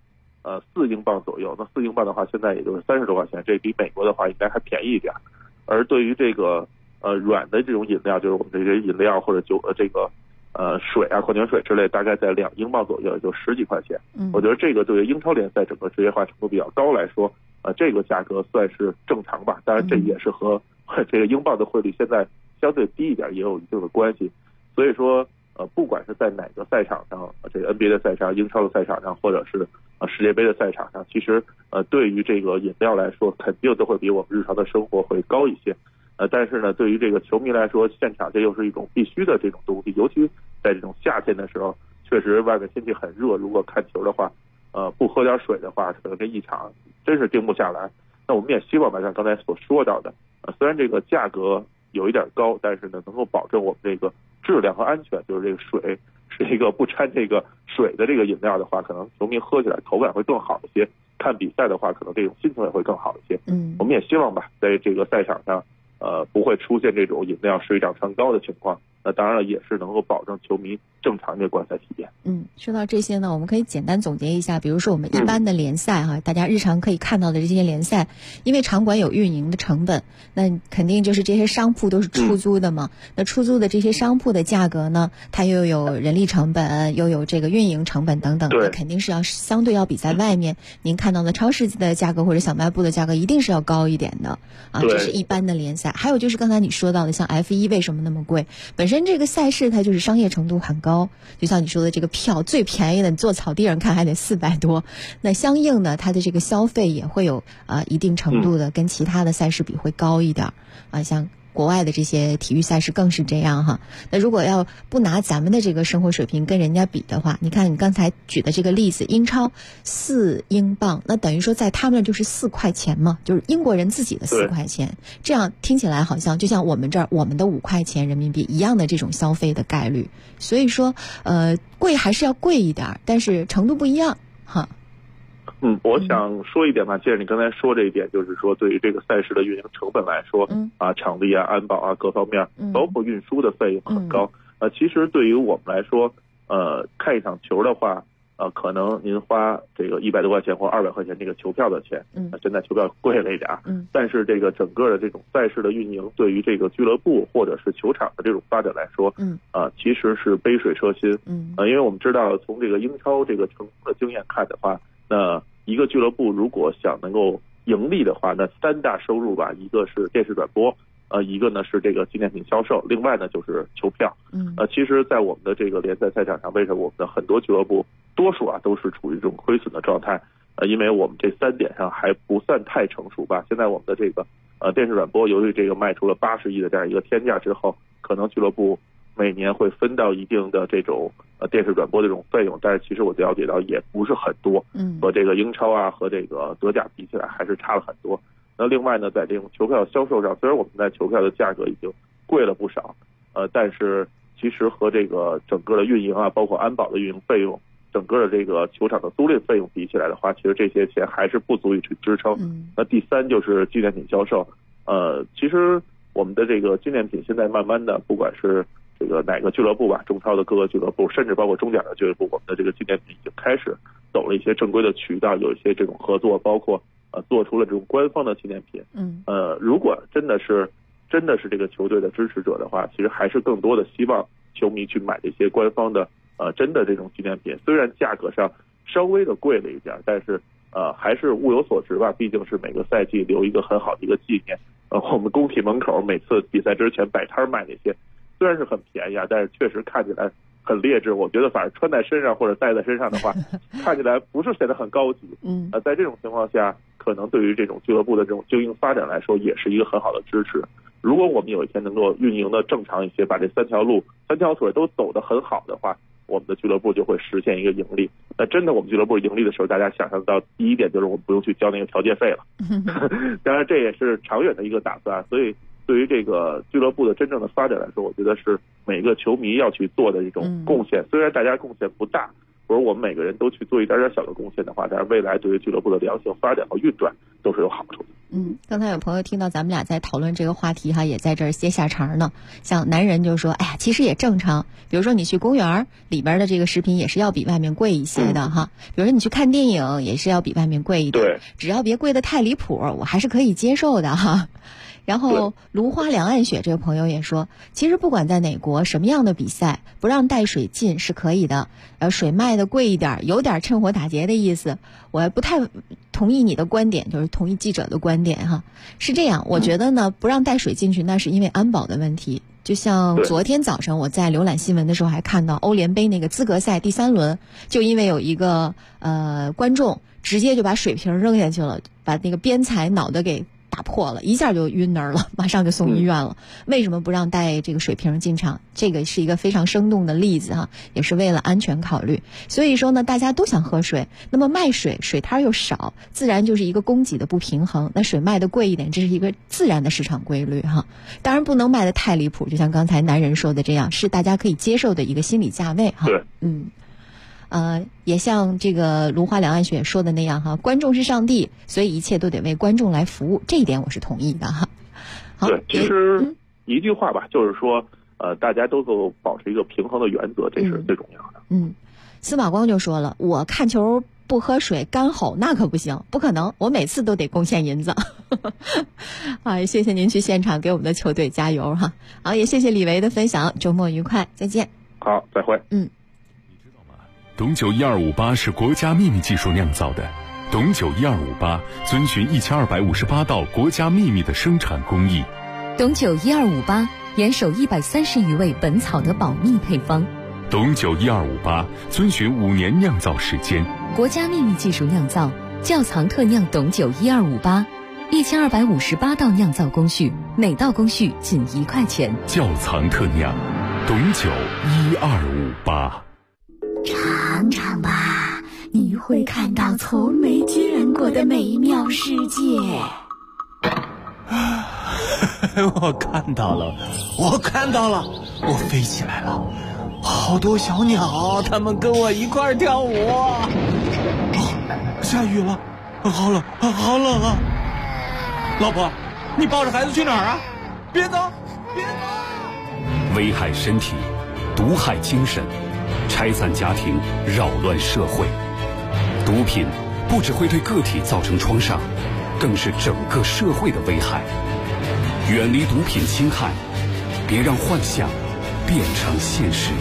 4英镑左右。那4英镑的话，现在也就是30多块钱，这比美国的话应该还便宜一点。而对于这个软的这种饮料，就是我们这些饮料或者这个水啊、矿泉水之类，大概在2英镑左右，也就10几块钱。我觉得这个对于英超联赛整个职业化程度比较高来说，这个价格算是正常吧。当然，这也是和这个英镑的汇率现在相对低一点也有一定的关系。所以说，不管是在哪个赛场上，这个 NBA 的赛场、英超的赛场上，或者是世界杯的赛场上，其实对于这个饮料来说，肯定都会比我们日常的生活会高一些。但是呢，对于这个球迷来说，现场这又是一种必须的这种东西，尤其在这种夏天的时候，确实外面天气很热，如果看球的话，不喝点水的话，可能这一场真是定不下来。那我们也希望吧，像刚才所说到的，虽然这个价格有一点高，但是呢，能够保证我们这个质量和安全，就是这个水是一个不掺这个水的这个饮料的话，可能球迷喝起来口感会更好一些。看比赛的话，可能这种心情也会更好一些。我们也希望吧，在这个赛场上，不会出现这种饮料水涨船高的情况。那当然了，也是能够保证球迷正常的观赛体验。 说到这些呢，我们可以简单总结一下，比如说我们一般的联赛大家日常可以看到的这些联赛，因为场馆有运营的成本，那肯定就是这些商铺都是出租的嘛。那出租的这些商铺的价格呢，它又有人力成本，又有这个运营成本等等，那肯定是要相对要比在外面您看到的超市的价格或者小卖部的价格一定是要高一点的这是一般的联赛。还有就是刚才你说到的，像 F1 为什么那么贵？本身这个赛事它就是商业程度很高，就像你说的这个票最便宜的，你坐草地上看还得400多，那相应的它的这个消费也会有一定程度的跟其他的赛事比会高一点像国外的这些体育赛事更是这样那如果要不拿咱们的这个生活水平跟人家比的话，你看你刚才举的这个例子，英超4英镑，那等于说在他们就是4块钱嘛，就是英国人自己的4块钱，这样听起来好像就像我们这儿我们的5块钱人民币一样的这种消费的概率。所以说贵还是要贵一点，但是程度不一样我想说一点吧，接着你刚才说这一点，就是说对于这个赛事的运营成本来说，场地啊、安保啊各方面，包括运输的费用很高。其实对于我们来说，看一场球的话，可能您花这个100多块钱或200块钱这个球票的钱，现在球票贵了一点，但是这个整个的这种赛事的运营，对于这个俱乐部或者是球场的这种发展来说，其实是杯水车薪。因为我们知道从这个英超这个成功的经验看的话，那一个俱乐部如果想能够盈利的话，那3大收入吧，一个是电视转播，一个呢是这个纪念品销售，另外呢就是球票。其实在我们的这个联赛赛场上，为什么我们的很多俱乐部多数都是处于这种亏损的状态？因为我们这3点上还不算太成熟吧。现在我们的这个电视转播，由于这个卖出了80亿的这样一个天价之后，可能俱乐部每年会分到一定的这种电视转播的这种费用，但是其实我了解到也不是很多，和这个英超啊和这个德甲比起来还是差了很多。那另外呢，在这种球票销售上，虽然我们在球票的价格已经贵了不少，但是其实和这个整个的运营啊，包括安保的运营费用，整个的这个球场的租赁费用比起来的话，其实这些钱还是不足以去支撑。那第3就是纪念品销售，其实我们的这个纪念品现在慢慢的，不管是这个哪个俱乐部吧，中超的各个俱乐部，甚至包括中甲的俱乐部，我们的这个纪念品已经开始走了一些正规的渠道，有一些这种合作，包括做出了这种官方的纪念品。如果真的是这个球队的支持者的话，其实还是更多的希望球迷去买这些官方的真的这种纪念品，虽然价格上稍微的贵了一点，但是还是物有所值吧，毕竟是每个赛季留一个很好的一个纪念。我们工体门口每次比赛之前摆摊卖那些，虽然是很便宜啊，但是确实看起来很劣质。我觉得反正穿在身上或者戴在身上的话，看起来不是显得很高级。在这种情况下，可能对于这种俱乐部的这种经营发展来说，也是一个很好的支持。如果我们有一天能够运营的正常一些，把这3条腿都走得很好的话，我们的俱乐部就会实现一个盈利。那真的我们俱乐部盈利的时候，大家想象到第一点就是我们不用去交那个调节费了。当然这也是长远的一个打算，所以对于这个俱乐部的真正的发展来说，我觉得是每个球迷要去做的一种贡献。虽然大家贡献不大，或者我们每个人都去做一点点小的贡献的话，但是未来对于俱乐部的良性发展和运转都是有好处的。 刚才有朋友听到咱们俩在讨论这个话题哈，也在这儿接下茬呢。像男人就说，哎呀，其实也正常。比如说你去公园里边的这个食品也是要比外面贵一些的哈。比如说你去看电影也是要比外面贵一点。对，只要别贵得太离谱，我还是可以接受的哈。然后芦花两岸雪这个朋友也说，其实不管在哪国什么样的比赛，不让带水进是可以的，水卖的贵一点，有点趁火打劫的意思。我不太同意你的观点，就是同意记者的观点哈。是这样，我觉得呢，不让带水进去那是因为安保的问题。就像昨天早上我在浏览新闻的时候还看到欧联杯那个资格赛第3轮，就因为有一个观众直接就把水瓶扔下去了，把那个边裁脑袋给打破了，一下就晕那儿了，马上就送医院了。为什么不让带这个水瓶进场？这个是一个非常生动的例子哈，也是为了安全考虑。所以说呢，大家都想喝水，那么卖水摊又少，自然就是一个供给的不平衡。那水卖的贵一点，这是一个自然的市场规律哈。当然不能卖的太离谱，就像刚才男人说的这样，是大家可以接受的一个心理价位哈。对，也像这个芦花两岸雪说的那样哈，观众是上帝，所以一切都得为观众来服务，这一点我是同意的哈。好， 对，其实一句话吧，就是说大家都保持一个平衡的原则，这是最重要的。 司马光就说了，我看球不喝水干吼那可不行，不可能，我每次都得贡献银子。谢谢您去现场给我们的球队加油哈。好，也谢谢李维的分享，周末愉快，再见。 好，再会。 董酒1258是国家秘密技术酿造的，董酒1258遵循1258道国家秘密的生产工艺。 董酒1258严守130余位本草的保密配方。 董酒1258遵循5年酿造时间， 国家秘密技术酿造，窖藏特酿董酒1258，1258道酿造工序，每道工序仅1块钱。 窖藏特酿，董酒1258。 尝尝吧，你会看到从没见过的美妙世界。 我看到了，我飞起来了，好多小鸟，它们跟我一块跳舞。下雨了，好冷啊！老婆，你抱着孩子去哪儿啊？别走！ 危害身体，毒害精神，拆散家庭，扰乱社会。毒品不只会对个体造成创伤，更是整个社会的危害。远离毒品侵害，别让幻想变成现实。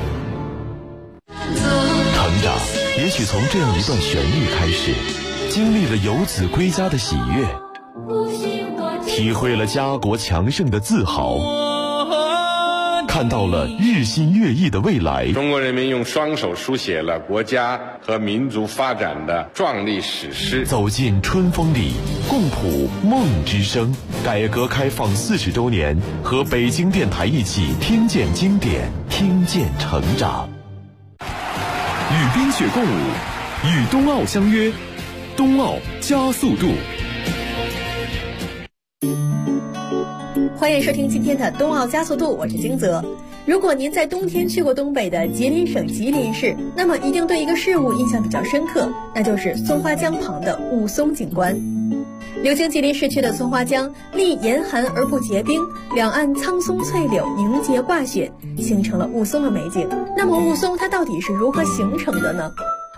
成长也许从这样一段旋律开始，经历了游子归家的喜悦，体会了家国强盛的自豪，看到了日新月异的未来。 中国人民用双手书写了国家和民族发展的壮丽史诗。 走进春风里，共谱梦之声。改革开放40周年，和北京电台一起听见经典，听见成长。 与冰雪共舞，与冬奥相约，冬奥加速度。 欢迎收听今天的冬奥加速度，我是金泽。如果您在冬天去过东北的吉林省吉林市，那么一定对一个事物印象比较深刻，那就是松花江旁的雾凇景观。流经吉林市区的松花江历严寒而不结冰，两岸苍松翠柳凝结挂雪，形成了雾凇的美景。那么雾凇它到底是如何形成的呢？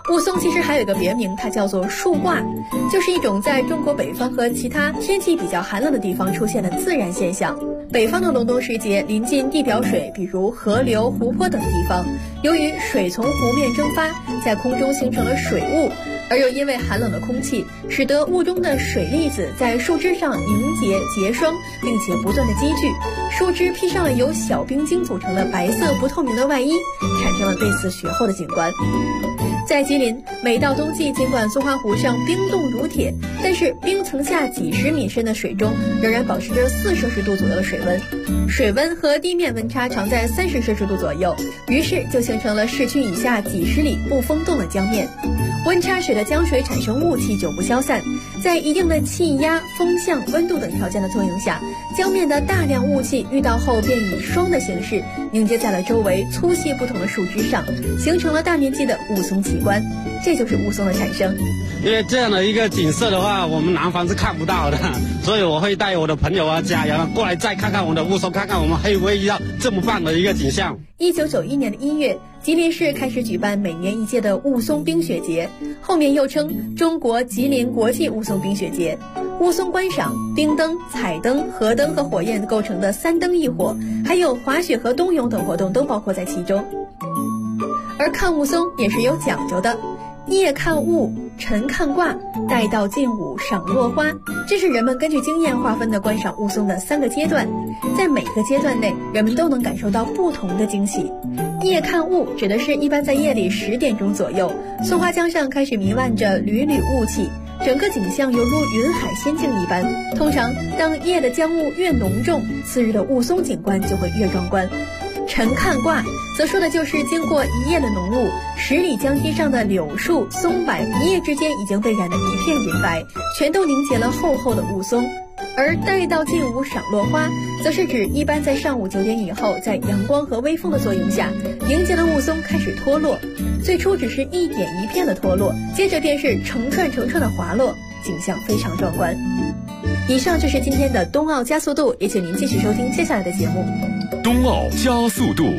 雾凇其实还有一个别名，它叫做树挂，就是一种在中国北方和其他天气比较寒冷的地方出现的自然现象。北方的隆冬时节，临近地表水，比如河流、湖泊等地方，由于水从湖面蒸发，在空中形成了水雾，而又因为寒冷的空气，使得雾中的水粒子在树枝上凝结结霜，并且不断的积聚，树枝披上了由小冰晶组成的白色不透明的外衣，产生了类似雪后的景观。在吉林，每到冬季，尽管松花湖上冰冻如铁，但是冰层下几十米深的水中仍然保持着4摄氏度左右的水温，水温和地面温差常在30摄氏度左右，于是就形成了市区以下几十里不封冻的江面。温差使得江水产生雾气久不消散，在一定的气压、风向、温度等条件的作用下，江面的大量雾气遇到后便以霜的形式凝结在了周围粗细不同的树枝上，形成了大面积的雾凇奇观，这就是雾凇的产生。 因为这样的一个景色的话，我们南方是看不到的，所以我会带我的朋友啊、家人过来再看看我们的雾凇，看看我们还有没有遇到这么棒的一个景象。 1991年的1月，吉林市开始举办每年一届的雾凇冰雪节，后面又称中国吉林国际雾凇冰雪节。雾凇观赏、冰灯、彩灯、河灯和火焰构成的3灯一火，还有滑雪和冬泳等活动都包括在其中。而看雾凇也是有讲究的，夜看雾，晨看卦，待到近午赏落花，这是人们根据经验划分的观赏雾凇的3个阶段，在每个阶段内，人们都能感受到不同的惊喜。夜看雾指的是一般在夜里10点钟左右，松花江上开始弥漫着缕缕雾气，整个景象犹如云海仙境一般。通常当夜的江雾越浓重，次日的雾凇景观就会越壮观。晨看卦则说的就是经过一夜的浓雾，10里江堤上的柳树、松柏一夜之间已经被染得一片银白，全都凝结了厚厚的雾凇。而待到近午赏落花，则是指一般在上午9点以后，在阳光和微风的作用下，凝结的雾凇开始脱落，最初只是一点一片的脱落，接着便是成串成串的滑落，景象非常壮观。以上就是今天的冬奥加速度，也请您继续收听接下来的节目。 冬奥加速度，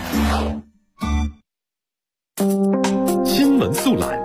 新闻速览。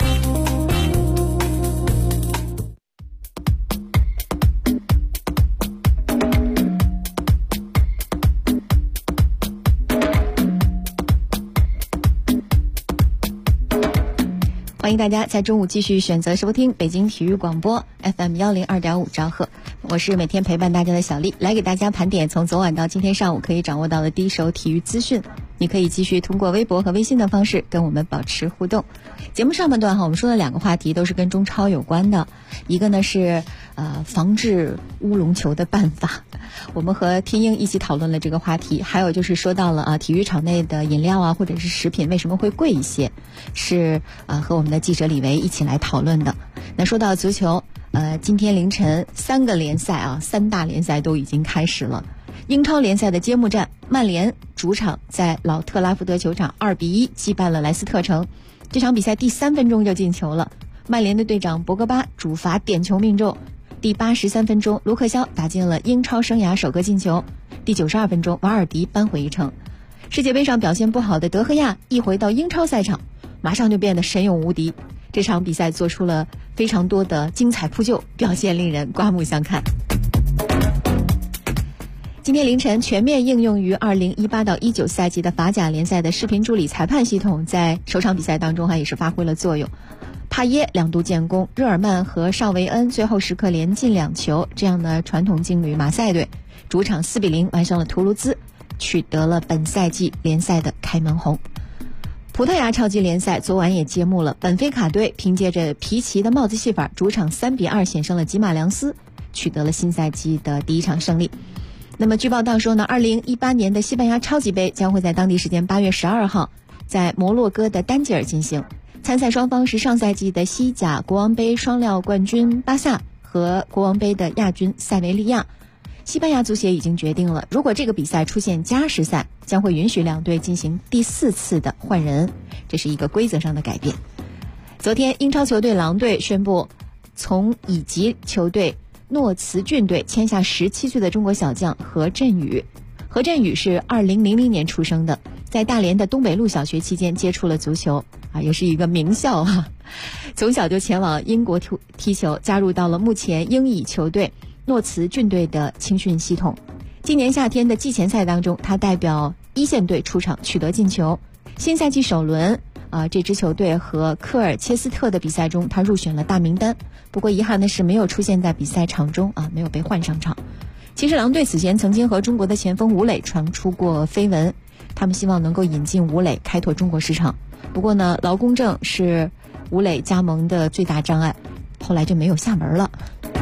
欢迎大家在中午继续选择收听北京体育广播 FM 102.5兆赫，我是每天陪伴大家的小丽，来给大家盘点从昨晚到今天上午可以掌握到的第一手体育资讯。你可以继续通过微博和微信的方式跟我们保持互动。节目上半段我们说的2个话题都是跟中超有关的，一个呢是防治乌龙球的办法，我们和天鹰一起讨论了这个话题。还有就是说到了体育场内的饮料或者是食品为什么会贵一些，是和我们的记者李维一起来讨论的。那说到足球，今天凌晨3个联赛3大联赛都已经开始了。英超联赛的揭幕战，曼联主场在老特拉福德球场2-1击败了莱斯特城。这场比赛第3分钟就进球了，曼联的队长博格巴主罚点球命中。第83分钟，卢克肖打进了英超生涯首个进球。第92分钟，瓦尔迪扳回一城。世界杯上表现不好的德赫亚一回到英超赛场，马上就变得神勇无敌。这场比赛做出了非常多的精彩扑救，表现令人刮目相看。今天凌晨，全面应用于2018到19赛季的法甲联赛的视频助理裁判系统在首场比赛当中也是发挥了作用。帕耶2度建功，日耳曼和绍维恩最后时刻连进2球，这样的传统劲旅马赛队主场4-0完胜了图卢兹，取得了本赛季联赛的开门红。葡萄牙超级联赛昨晚也揭幕了，本菲卡队凭借着皮奇的帽子戏法，主场3-2险胜了吉马良斯，取得了新赛季的第1场胜利。那么据报道说呢，2018年的西班牙超级杯将会在当地时间8月12号在摩洛哥的丹吉尔进行。参赛双方是上赛季的西甲国王杯双料冠军巴萨和国王杯的亚军塞维利亚。西班牙足协已经决定了，如果这个比赛出现加时赛，将会允许2队进行第4次的换人，这是一个规则上的改变。昨天，英超球队狼队宣布从乙级球队诺茨郡队签下17岁的中国小将何振宇。何振宇是2000年出生的，在大连的东北路小学期间接触了足球也是一个名校从小就前往英国踢球，加入到了目前英乙球队诺茨郡队的青训系统。今年夏天的季前赛当中，他代表一线队出场取得进球。新赛季首轮这支球队和科尔切斯特的比赛中，他入选了大名单。不过遗憾的是没有出现在比赛场中没有被换上场。其实狼队此前曾经和中国的前锋吴磊传出过绯闻，他们希望能够引进吴磊开拓中国市场。不过呢，劳工证是吴磊加盟的最大障碍，后来就没有下文了。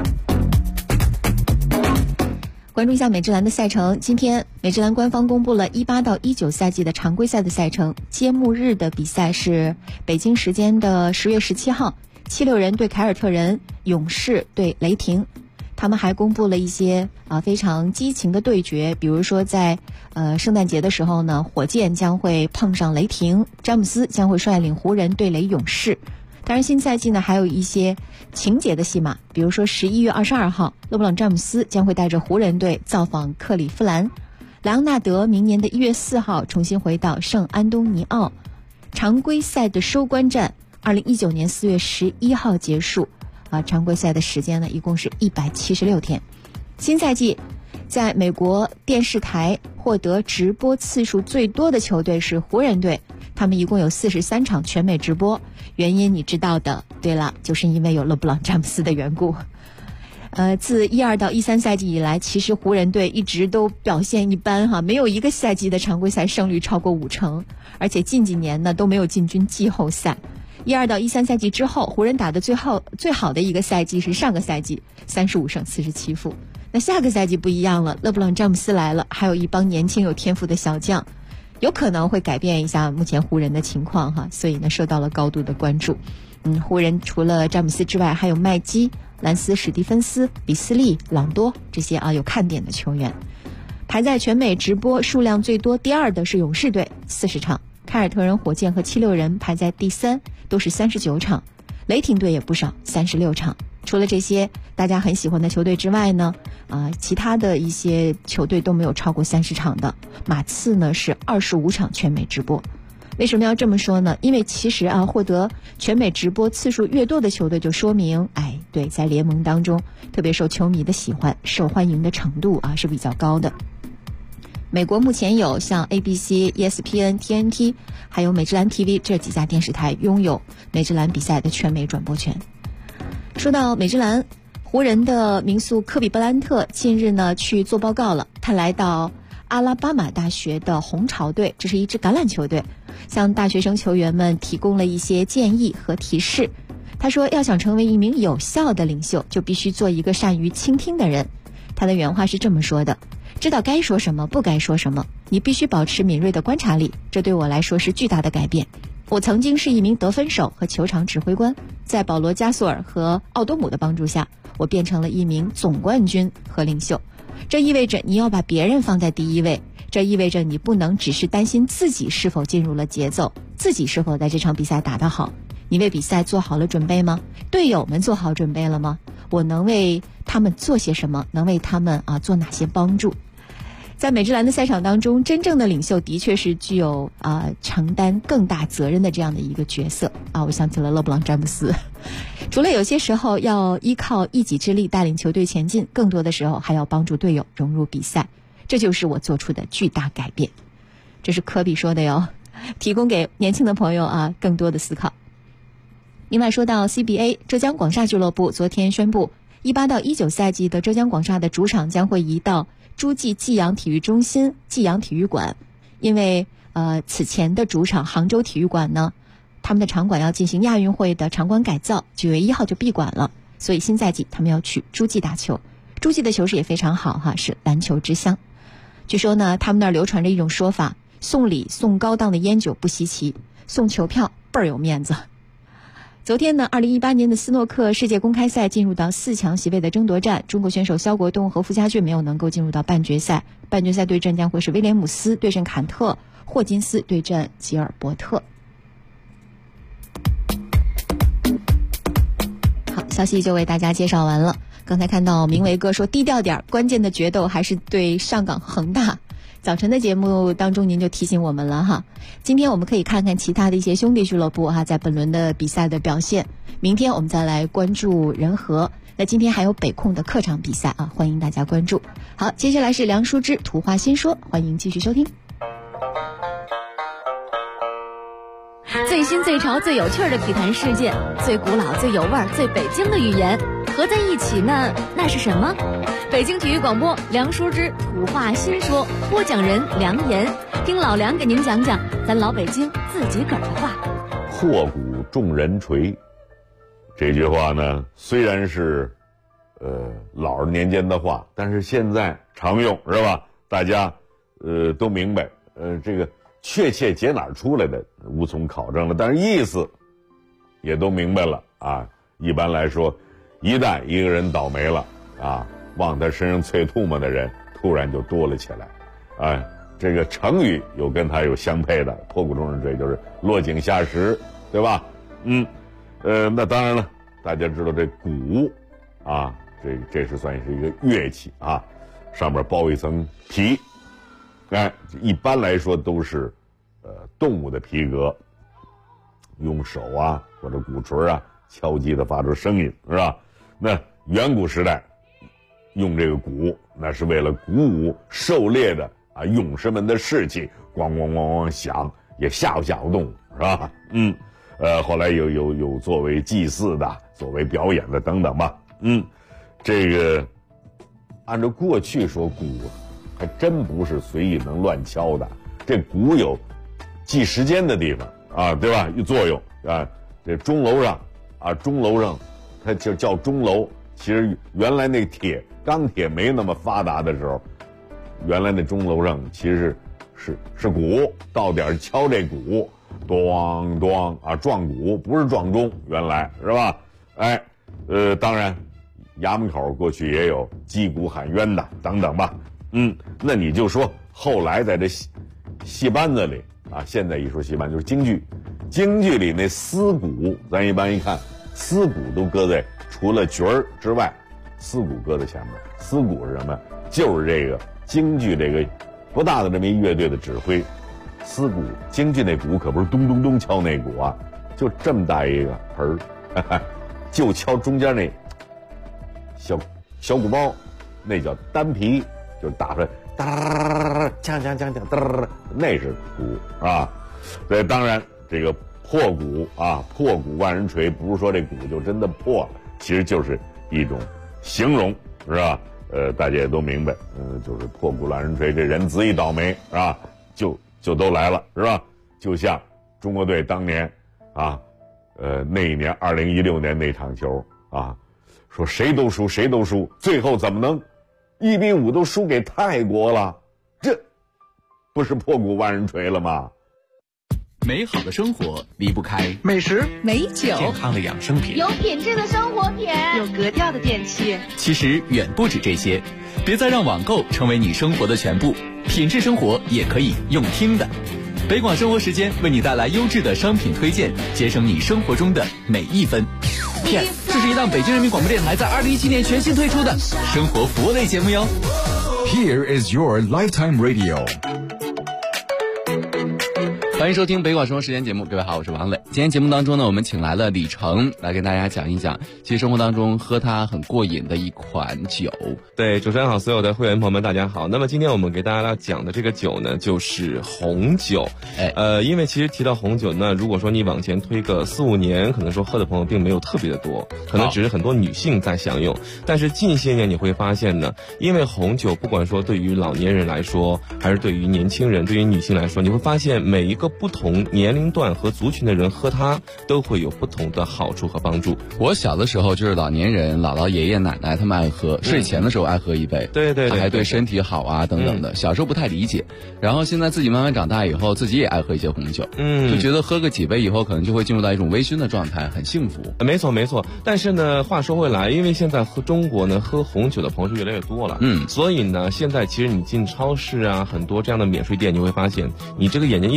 关注一下美职篮的赛程，今天美职篮官方公布了18到19赛季的常规赛的赛程，揭幕日的比赛是北京时间的10月17号，76人对凯尔特人，勇士对雷霆。他们还公布了一些非常激情的对决，比如说在圣诞节的时候呢，火箭将会碰上雷霆，詹姆斯将会率领湖人对垒勇士。当然新赛季呢还有一些情节的戏码，比如说11月22号勒布朗詹姆斯将会带着湖人队造访克利夫兰，莱昂纳德明年的1月4号重新回到圣安东尼奥。常规赛的收官战2019年4月11号结束常规赛的时间呢一共是176天。新赛季在美国电视台获得直播次数最多的球队是湖人队，他们一共有43场全美直播，原因你知道的，对了，就是因为有勒布朗詹姆斯的缘故。自12到13赛季以来，其实湖人队一直都表现一般没有一个赛季的常规赛胜率超过50%，而且近几年呢都没有进军季后赛。12到13赛季之后，湖人打的最好的一个赛季是上个赛季35胜47负。那下个赛季不一样了，勒布朗詹姆斯来了，还有一帮年轻有天赋的小将，有可能会改变一下目前湖人的情况所以呢受到了高度的关注。湖人除了詹姆斯之外，还有麦基、兰斯、史蒂芬斯、比斯利、朗多这些有看点的球员。排在全美直播数量最多第二的是勇士队40场，凯尔特人、火箭和76人排在第3，都是39场，雷霆队也不少，36场。除了这些大家很喜欢的球队之外呢其他的一些球队都没有超过30场的。马刺呢是25场全美直播。为什么要这么说呢？因为其实获得全美直播次数越多的球队，就说明对，在联盟当中特别受球迷的喜欢，受欢迎的程度是比较高的。美国目前有像 ABC、ESPN、TNT 还有美职篮 TV 这几家电视台拥有美职篮比赛的全美转播权。说到美职篮，湖人的名宿科比布兰特近日呢去做报告了，他来到阿拉巴马大学的红潮队，这是一支橄榄球队，向大学生球员们提供了一些建议和提示。他说，要想成为一名有效的领袖，就必须做一个善于倾听的人。他的原话是这么说的：知道该说什么，不该说什么，你必须保持敏锐的观察力，这对我来说是巨大的改变。我曾经是一名得分手和球场指挥官，在保罗·加索尔和奥多姆的帮助下，我变成了一名总冠军和领袖。这意味着你要把别人放在第一位，这意味着你不能只是担心自己是否进入了节奏，自己是否在这场比赛打得好。你为比赛做好了准备吗？队友们做好准备了吗？我能为他们做些什么？能为他们做哪些帮助？在美职篮的赛场当中，真正的领袖的确是具有承担更大责任的这样的一个角色我想起了勒布朗詹姆斯。除了有些时候要依靠一己之力带领球队前进，更多的时候还要帮助队友融入比赛，这就是我做出的巨大改变。这是科比说的哟，提供给年轻的朋友更多的思考。另外说到 CBA， 浙江广厦俱乐部昨天宣布，18到19赛季的浙江广厦的主场将会移到诸暨济阳体育中心济阳体育馆。因为此前的主场杭州体育馆呢，他们的场馆要进行亚运会的场馆改造，9月1号就闭馆了，所以新赛季他们要去诸暨打球。诸暨的球市也非常好是篮球之乡。据说呢，他们那儿流传着一种说法，送礼送高档的烟酒不稀奇，送球票倍儿有面子。昨天呢，2018年的斯诺克世界公开赛进入到4强席位的争夺战，中国选手肖国栋和傅家俊没有能够进入到半决赛。半决赛对阵将会是威廉姆斯对阵坎特，霍金斯对阵吉尔伯特。好，消息就为大家介绍完了。刚才看到明维哥说低调点，关键的决斗还是对上港恒大。 早晨的节目当中您就提醒我们了哈。今天我们可以看看其他的一些兄弟俱乐部哈，在本轮的比赛的表现。明天我们再来关注人和。那今天还有北控的客场比赛啊，欢迎大家关注。好，接下来是梁淑芝土话新说，欢迎继续收听。 最新最潮最有趣的体坛事件，最古老最有味儿最北京的语言合在一起呢，那是什么？北京体育广播梁淑芝土话新说，播讲人梁岩，听老梁给您讲讲咱老北京自己个儿的话。 破鼓众人锤，这句话呢虽然是老人年间的话，但是现在常用是吧？大家都明白，这个确切解哪儿出来的无从考证了，但是意思也都明白了啊。一般来说，一旦一个人倒霉了啊，往他身上啐唾沫的人突然就多了起来。哎，这个成语有跟他有相配的，破鼓众人锤就是落井下石，对吧？那当然了，大家知道这鼓啊，这是算是一个乐器啊，上面包一层皮，哎，一般来说都是动物的皮革，用手啊或者鼓槌啊敲击的发出声音，是吧？那远古时代用这个鼓，那是为了鼓舞狩猎的啊勇士们的士气，咣咣咣咣响，也吓唬吓唬动物，是吧？后来有作为祭祀的，作为表演的等等吧。这个按照过去说，鼓还真不是随意能乱敲的，这鼓有记时间的地方啊，对吧？有作用啊。这钟楼上它就叫钟楼。其实原来那钢铁没那么发达的时候，原来那钟楼上其实是鼓，到点敲这鼓，咣咣啊，撞鼓不是撞钟，原来是吧？哎，当然，衙门口过去也有击鼓喊冤的等等吧。那你就说后来在这戏班子里啊，现在一说戏班就是京剧里那丝鼓，咱一般一看，丝鼓都搁在除了角儿之外，丝鼓搁在前面。丝鼓是什么？就是这个京剧这个不大的这么一乐队的指挥。丝鼓，京剧那鼓可不是咚咚咚敲那鼓啊，就这么大一个盆儿，就敲中间那小鼓包，那叫单皮，就是打出来哒锵锵锵锵哒，那是鼓啊。对，当然这个破鼓啊，破鼓万人锤，不是说这鼓就真的破了，其实就是一种形容，是吧？大家也都明白，就是破鼓万人锤，这人子一倒霉是吧，就都来了，是吧？就像中国队当年啊，那一年2016年那场球啊，说谁都输，最后怎么能1-5都输给泰国了？这不是破鼓万人锤了吗？ 美好的生活离不开美食、 美酒、 健康的养生品、 有品质的生活品、 有格调的电器。 其实远不止这些，别再让网购成为你生活的全部，品质生活也可以用听的。北广生活时间为你带来优质的商品推荐，节省你生活中的每一分。这是一档北京人民广播电台在2017年全新推出的生活服务类节目哟。 Here is your lifetime radio。 欢迎收听北广生活时间节目，各位好，我是王磊。今天节目当中呢，我们请来了李成来跟大家讲一讲，其实生活当中喝它很过瘾的一款酒。 对，主持人好，所有的会员朋友们大家好。那么今天我们给大家来讲的这个酒呢，就是红酒。因为其实提到红酒呢，如果说你往前推个4-5年，可能说喝的朋友并没有特别的多，可能只是很多女性在享用。但是近些年你会发现呢，因为红酒不管说对于老年人来说，还是对于年轻人、对于女性来说，你会发现每一个不同年龄段和族群的人喝它都会有不同的好处和帮助。 我小的时候就是老年人、姥姥爷爷奶奶他们爱喝，睡前的时候爱喝一杯， 对， 还对身体好啊等等的。小时候不太理解，然后现在自己慢慢长大以后，自己也爱喝一些红酒，就觉得喝个几杯以后，可能就会进入到一种微醺的状态，很幸福。 没错。但是呢，话说回来，因为现在中国呢喝红酒的朋友是越来越多了，所以呢，现在其实你进超市啊，很多这样的免税店，你会发现，你这个眼睛一扫啊，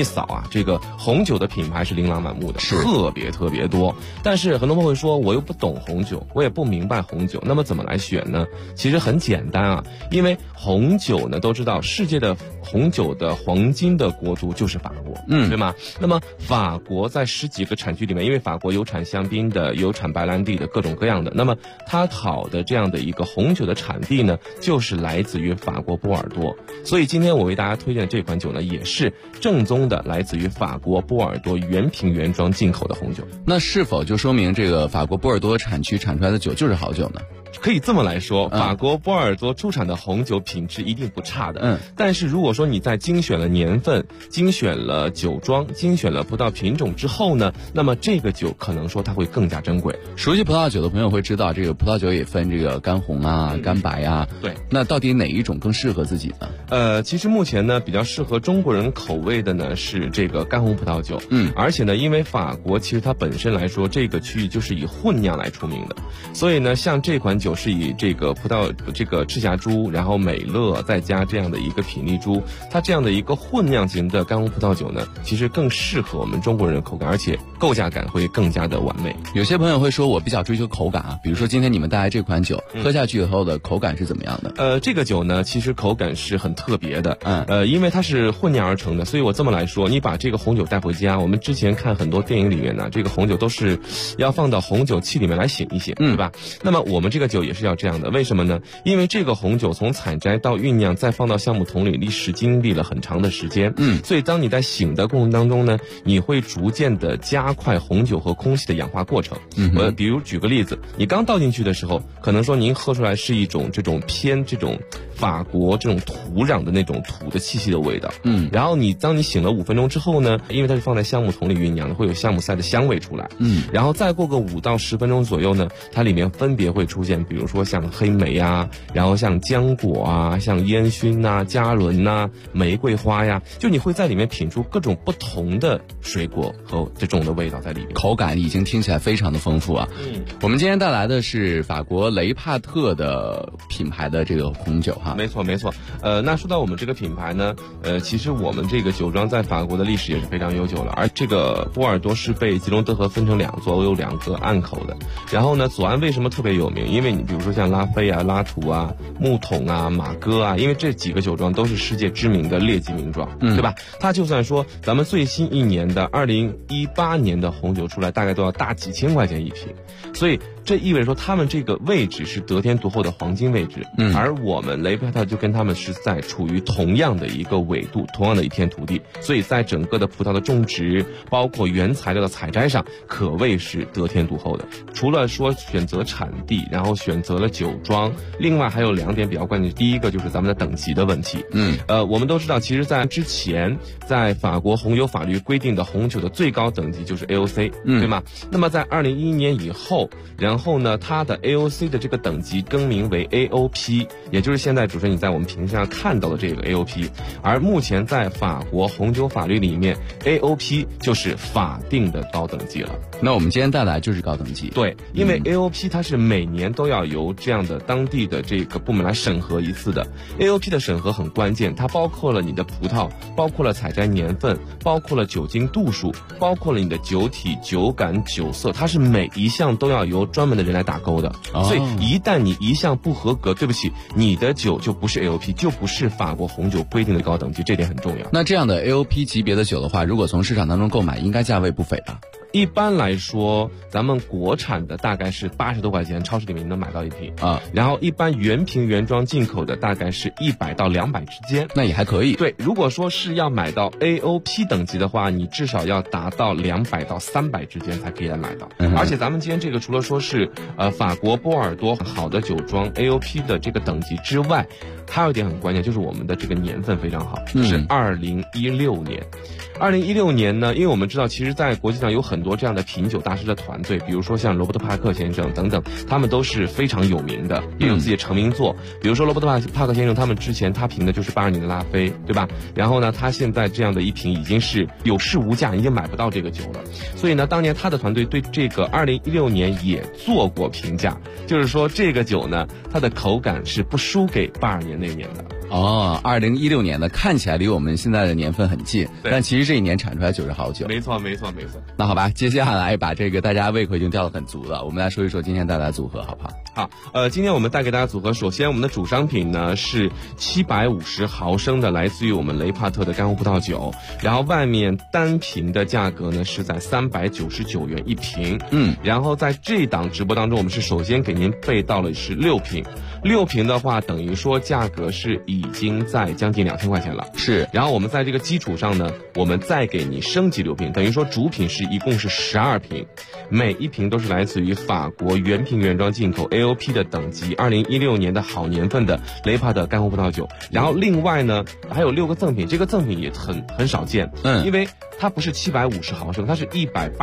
啊，这个红酒的品牌是琳琅满目的，特别多。但是很多朋友会说，我又不懂红酒，我也不明白红酒，那么怎么来选呢？其实很简单啊，因为红酒呢都知道，世界的红酒的黄金的国度就是法国，对吗？那么法国在10几个产区里面，因为法国有产香槟的，有产白兰地的，各种各样的，那么它好的这样的一个红酒的产地呢，就是来自于法国波尔多。所以今天我为大家推荐的这款酒呢，也是正宗的来自于法国波尔多原瓶原装进口的红酒。 那是否就说明这个法国波尔多产区产出来的酒就是好酒呢？ 可以这么来说，法国波尔多出产的红酒品质一定不差的。但是如果说你在精选了年份、精选了酒庄、精选了葡萄品种之后呢，那么这个酒可能说它会更加珍贵。 熟悉葡萄酒的朋友会知道，这个葡萄酒也分这个干红啊、干白啊。 对， 那到底哪一种更适合自己呢？ 其实目前呢，比较适合中国人口味的呢是这个干红葡萄酒。而且呢，因为法国其实它本身来说，这个区域就是以混酿来出名的，所以呢，像这款酒是以这个葡萄这个赤霞珠，然后美乐再加这样的一个品丽珠，它这样的一个混酿型的干红葡萄酒呢，其实更适合我们中国人的口感，而且构架感会更加的完美。 有些朋友会说，我比较追求口感啊，比如说今天你们带来这款酒，喝下去以后的口感是怎么样的？ 这个酒呢，其实口感是很特别的。因为它是混酿而成的，所以我这么来说，你把这个红酒带回家，我们之前看很多电影里面呢，这个红酒都是要放到红酒器里面来醒一醒，对吧？那么我们这个酒也是要这样的，为什么呢？因为这个红酒从采摘到酝酿再放到橡木桶里，历时经历了很长的时间，所以当你在醒的过程当中呢，你会逐渐的加快红酒和空气的氧化过程。比如举个例子，你刚倒进去的时候，可能说您喝出来是一种这种偏这种法国这种土壤的那种土的气息的味道，然后当你醒了5分钟之后呢，因为它是放在橡木桶里酝酿的，会有橡木塞的香味出来，然后再过个5到10分钟左右呢，它里面分别会出现，比如说像黑莓啊，然后像浆果啊，像烟熏啊、加仑啊、玫瑰花呀，就你会在里面品出各种不同的水果和这种的味道在里面， 口感已经听起来非常的丰富啊。我们今天带来的是法国雷帕特的品牌的这个红酒哈。 没错。那说到我们这个品牌呢，其实我们这个酒庄在法国的历史也是非常悠久了，而这个波尔多是被吉隆德河分成2座，有2个岸口的。然后呢，左岸为什么特别有名？因为你比如说像拉菲啊、拉图啊、木桶啊、马哥啊，因为这几个酒庄都是世界知名的列级名庄，对吧？它就算说咱们最新一年的2018年的红酒出来，大概都要大几千块钱一瓶，所以这意味着说他们这个位置是得天独厚的黄金位置，而我们雷帕特就跟他们是在处于同样的一个纬度，同样的一片土地，所以在整个的葡萄的种植，包括原材料的采摘上，可谓是得天独厚的。除了说选择产地，然后选择了酒庄，另外还有2点比较关键，第一个就是咱们的等级的问题。我们都知道，其实在之前，在法国红酒法律规定的红酒的最高等级就是 AOC，对吗？那么在2011年以后，然后呢，它的 AOC 的这个等级更名为 AOP， 也就是现在主持人你在我们屏幕上看到的这个 AOP。而目前在法国红酒法律里面 ，AOP 就是法定的高等级了。 那我们今天带来就是高等级。 对，因为 AOP 它是每年都要由这样的当地的这个部门来审核一次的。AOP 的审核很关键，它包括了你的葡萄，包括了采摘年份，包括了酒精度数，包括了你的酒体、酒感、酒色，它是每一项都要由专门的人来打勾的。所以一旦你一项不合格，对不起，你的酒就不是 AOP， 就不是法国红酒规定的高等级，这点很重要。 那这样的 AOP 级别的酒的话，如果从市场当中购买，应该价位不菲吧？ 一般来说，咱们国产的大概是80多块钱，超市里面能买到一瓶啊。然后一般原瓶原装进口的大概是100到200之间， 那也还可以。 对，如果说是要买到 AOP 等级的话，你至少要达到200到300之间才可以来买到。而且咱们今天这个除了说是法国波尔多好的酒庄 AOP 的这个等级之外，还有一点很关键，就是我们的这个年份非常好，是2016年。2016年呢，因为我们知道，其实在国际上有很多这样的品酒大师的团队，比如说像罗伯特帕克先生等等，他们都是非常有名的，也有自己的成名作。比如说罗伯特帕克先生，他们之前他评的就是82年的拉菲，对吧？然后呢，他现在这样的一瓶已经是有市无价，已经买不到这个酒了。所以呢，当年他的团队对这个2016年也做过评价，就是说这个酒呢，它的口感是不输给82年那年的。 哦，2016年的看起来离我们现在的年份很近，但其实这一年产出来酒是好酒。 没错。 那好吧，接下来把这个大家胃口已经吊得很足了，我们来说一说今天带来的组合好不好？ 好，今天我们带给大家组合，首先我们的主商品呢是750毫升的来自于我们雷帕特的干红葡萄酒，然后外面单瓶的价格呢是在399元一瓶，然后在这档直播当中，我们是首先给您备到了是6瓶的话，等于说价格是已经在将近2000块钱了， 是。 然后我们在这个基础上呢，我们再给你升级6瓶，等于说主品是一共是12瓶，每一瓶都是来自于法国原瓶原装进口 AOP 的等级，2016年的好年份的雷帕的干红葡萄酒。然后另外呢还有6个赠品，这个赠品也很少见，因为它不是750毫升，它是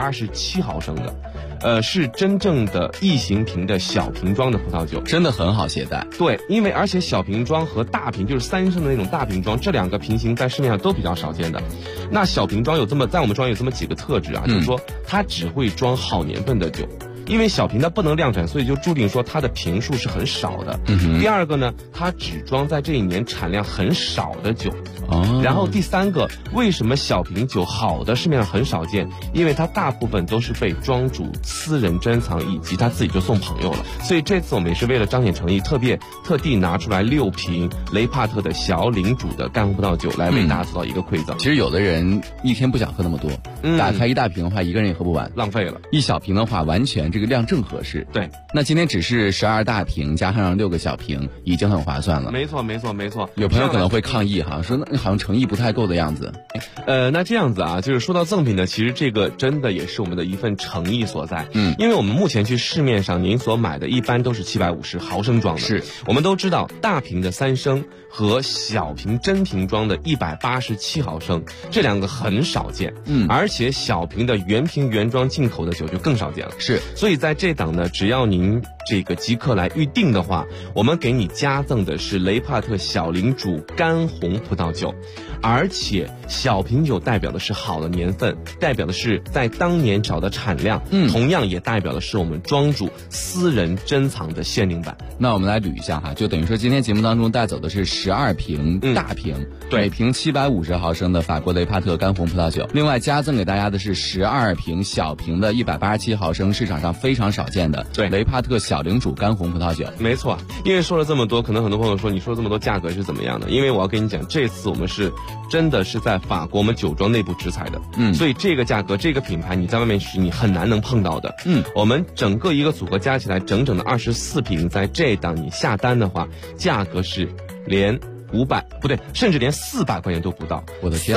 187毫升的，是真正的异形瓶的小瓶装的葡萄酒， 真的很好携带。 对，因为而且小瓶装和大瓶就是3升的那种大瓶装，这2个瓶型在市面上都比较少见的。那小瓶装在我们庄有这么几个特质啊，就是说它只会装好年份的酒。因为小瓶它不能量产，所以就注定说它的瓶数是很少的。第二个呢，它只装在这一年产量很少的酒。然后第三个，为什么小瓶酒好的市面上很少见？因为它大部分都是被庄主私人珍藏，以及他自己就送朋友了。所以这次我们也是为了彰显诚意，特地拿出来6瓶雷帕特的小领主的干红葡萄酒来为大家做到一个馈赠。 其实有的人一天不想喝那么多，打开一大瓶的话，一个人也喝不完， 浪费了。 一小瓶的话，完全这个量正合适。 对， 那今天只是12大瓶加上6个小瓶，已经很划算了。 没错。 有朋友可能会抗议哈，说那好像诚意不太够的样子。 那这样子啊，就是说到赠品呢，其实这个真的也是我们的一份诚意所在。因为我们目前去市面上您所买的一般都是750毫升装的， 是我们都知道大瓶的3升和小瓶真瓶装的187毫升这2个很少见，而且小瓶的原瓶原装进口的酒就更少见了。 是， 所以在这档呢，只要您这个即刻来预定的话，我们给你加赠的是雷帕特小领主干红葡萄酒，而且小瓶酒代表的是好的年份，代表的是在当年找的产量，同样也代表的是我们庄主私人珍藏的限定版。 那我们来捋一下哈，就等于说今天节目当中带走的是12瓶大瓶，每瓶750毫升的法国雷帕特干红葡萄酒，另外加赠给大家的是12瓶小瓶的187毫升，市场上非常少见的雷帕特小领主干红葡萄酒。 没错，因为说了这么多，可能很多朋友说你说这么多价格是怎么样的？因为我要跟你讲，这次我们是真的是在法国我们酒庄内部直采的，所以这个价格这个品牌你在外面是你很难能碰到的。我们整个一个组合加起来整整的24瓶，在这档你下单的话，价格是连500不对，甚至连400块钱都不到。 我的天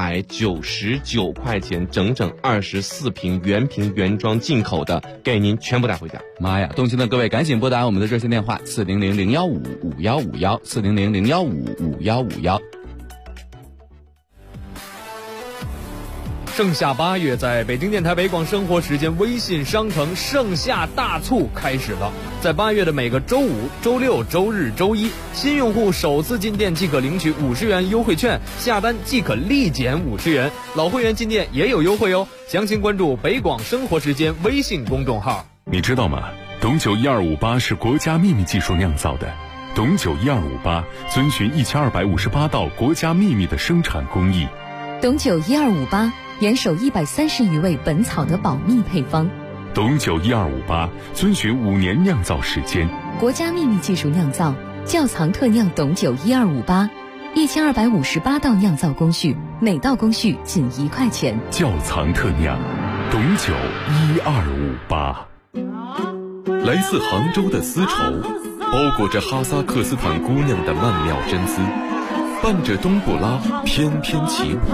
，399块钱，整整24瓶原瓶原装进口的，给您全部带回家。 妈呀！动心的各位赶紧拨打我们的热线电话400-015-5151，400-015-5151。 盛夏8月，在北京电台北广生活时间微信商城盛夏大促开始了。在8月的每个周五、周六、周日、周一，新用户首次进店即可领取50元优惠券，下单即可立减50元。老会员进店也有优惠哦。详情关注北广生活时间微信公众号。 你知道吗？董酒1258是国家秘密技术酿造的。董酒1258遵循1258道国家秘密的生产工艺。 董酒1258严守130余味本草的保密配方。 董酒1258遵循5年酿造时间， 国家秘密技术酿造，窖藏特酿董酒1258，1258道酿造工序，每道工序仅1块钱。 窖藏特酿，董酒1258。 来自杭州的丝绸，包裹着哈萨克斯坦姑娘的曼妙真姿，伴着冬不拉翩翩起舞。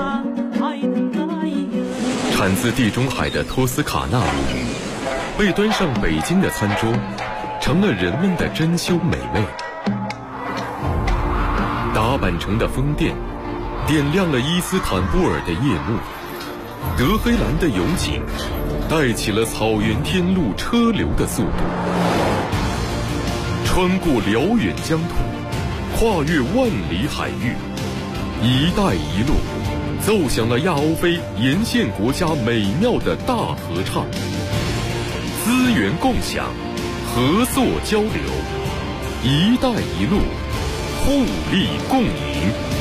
产自地中海的托斯卡纳鲈鱼，被端上北京的餐桌，成了人们的珍馐美味。达坂城的风电，点亮了伊斯坦布尔的夜幕。德黑兰的油井，带起了草原天路车流的速度。穿过辽远疆土，跨越万里海域，一带一路奏响了亚欧非沿线国家美妙的大合唱。资源共享，合作交流，一带一路互利共赢。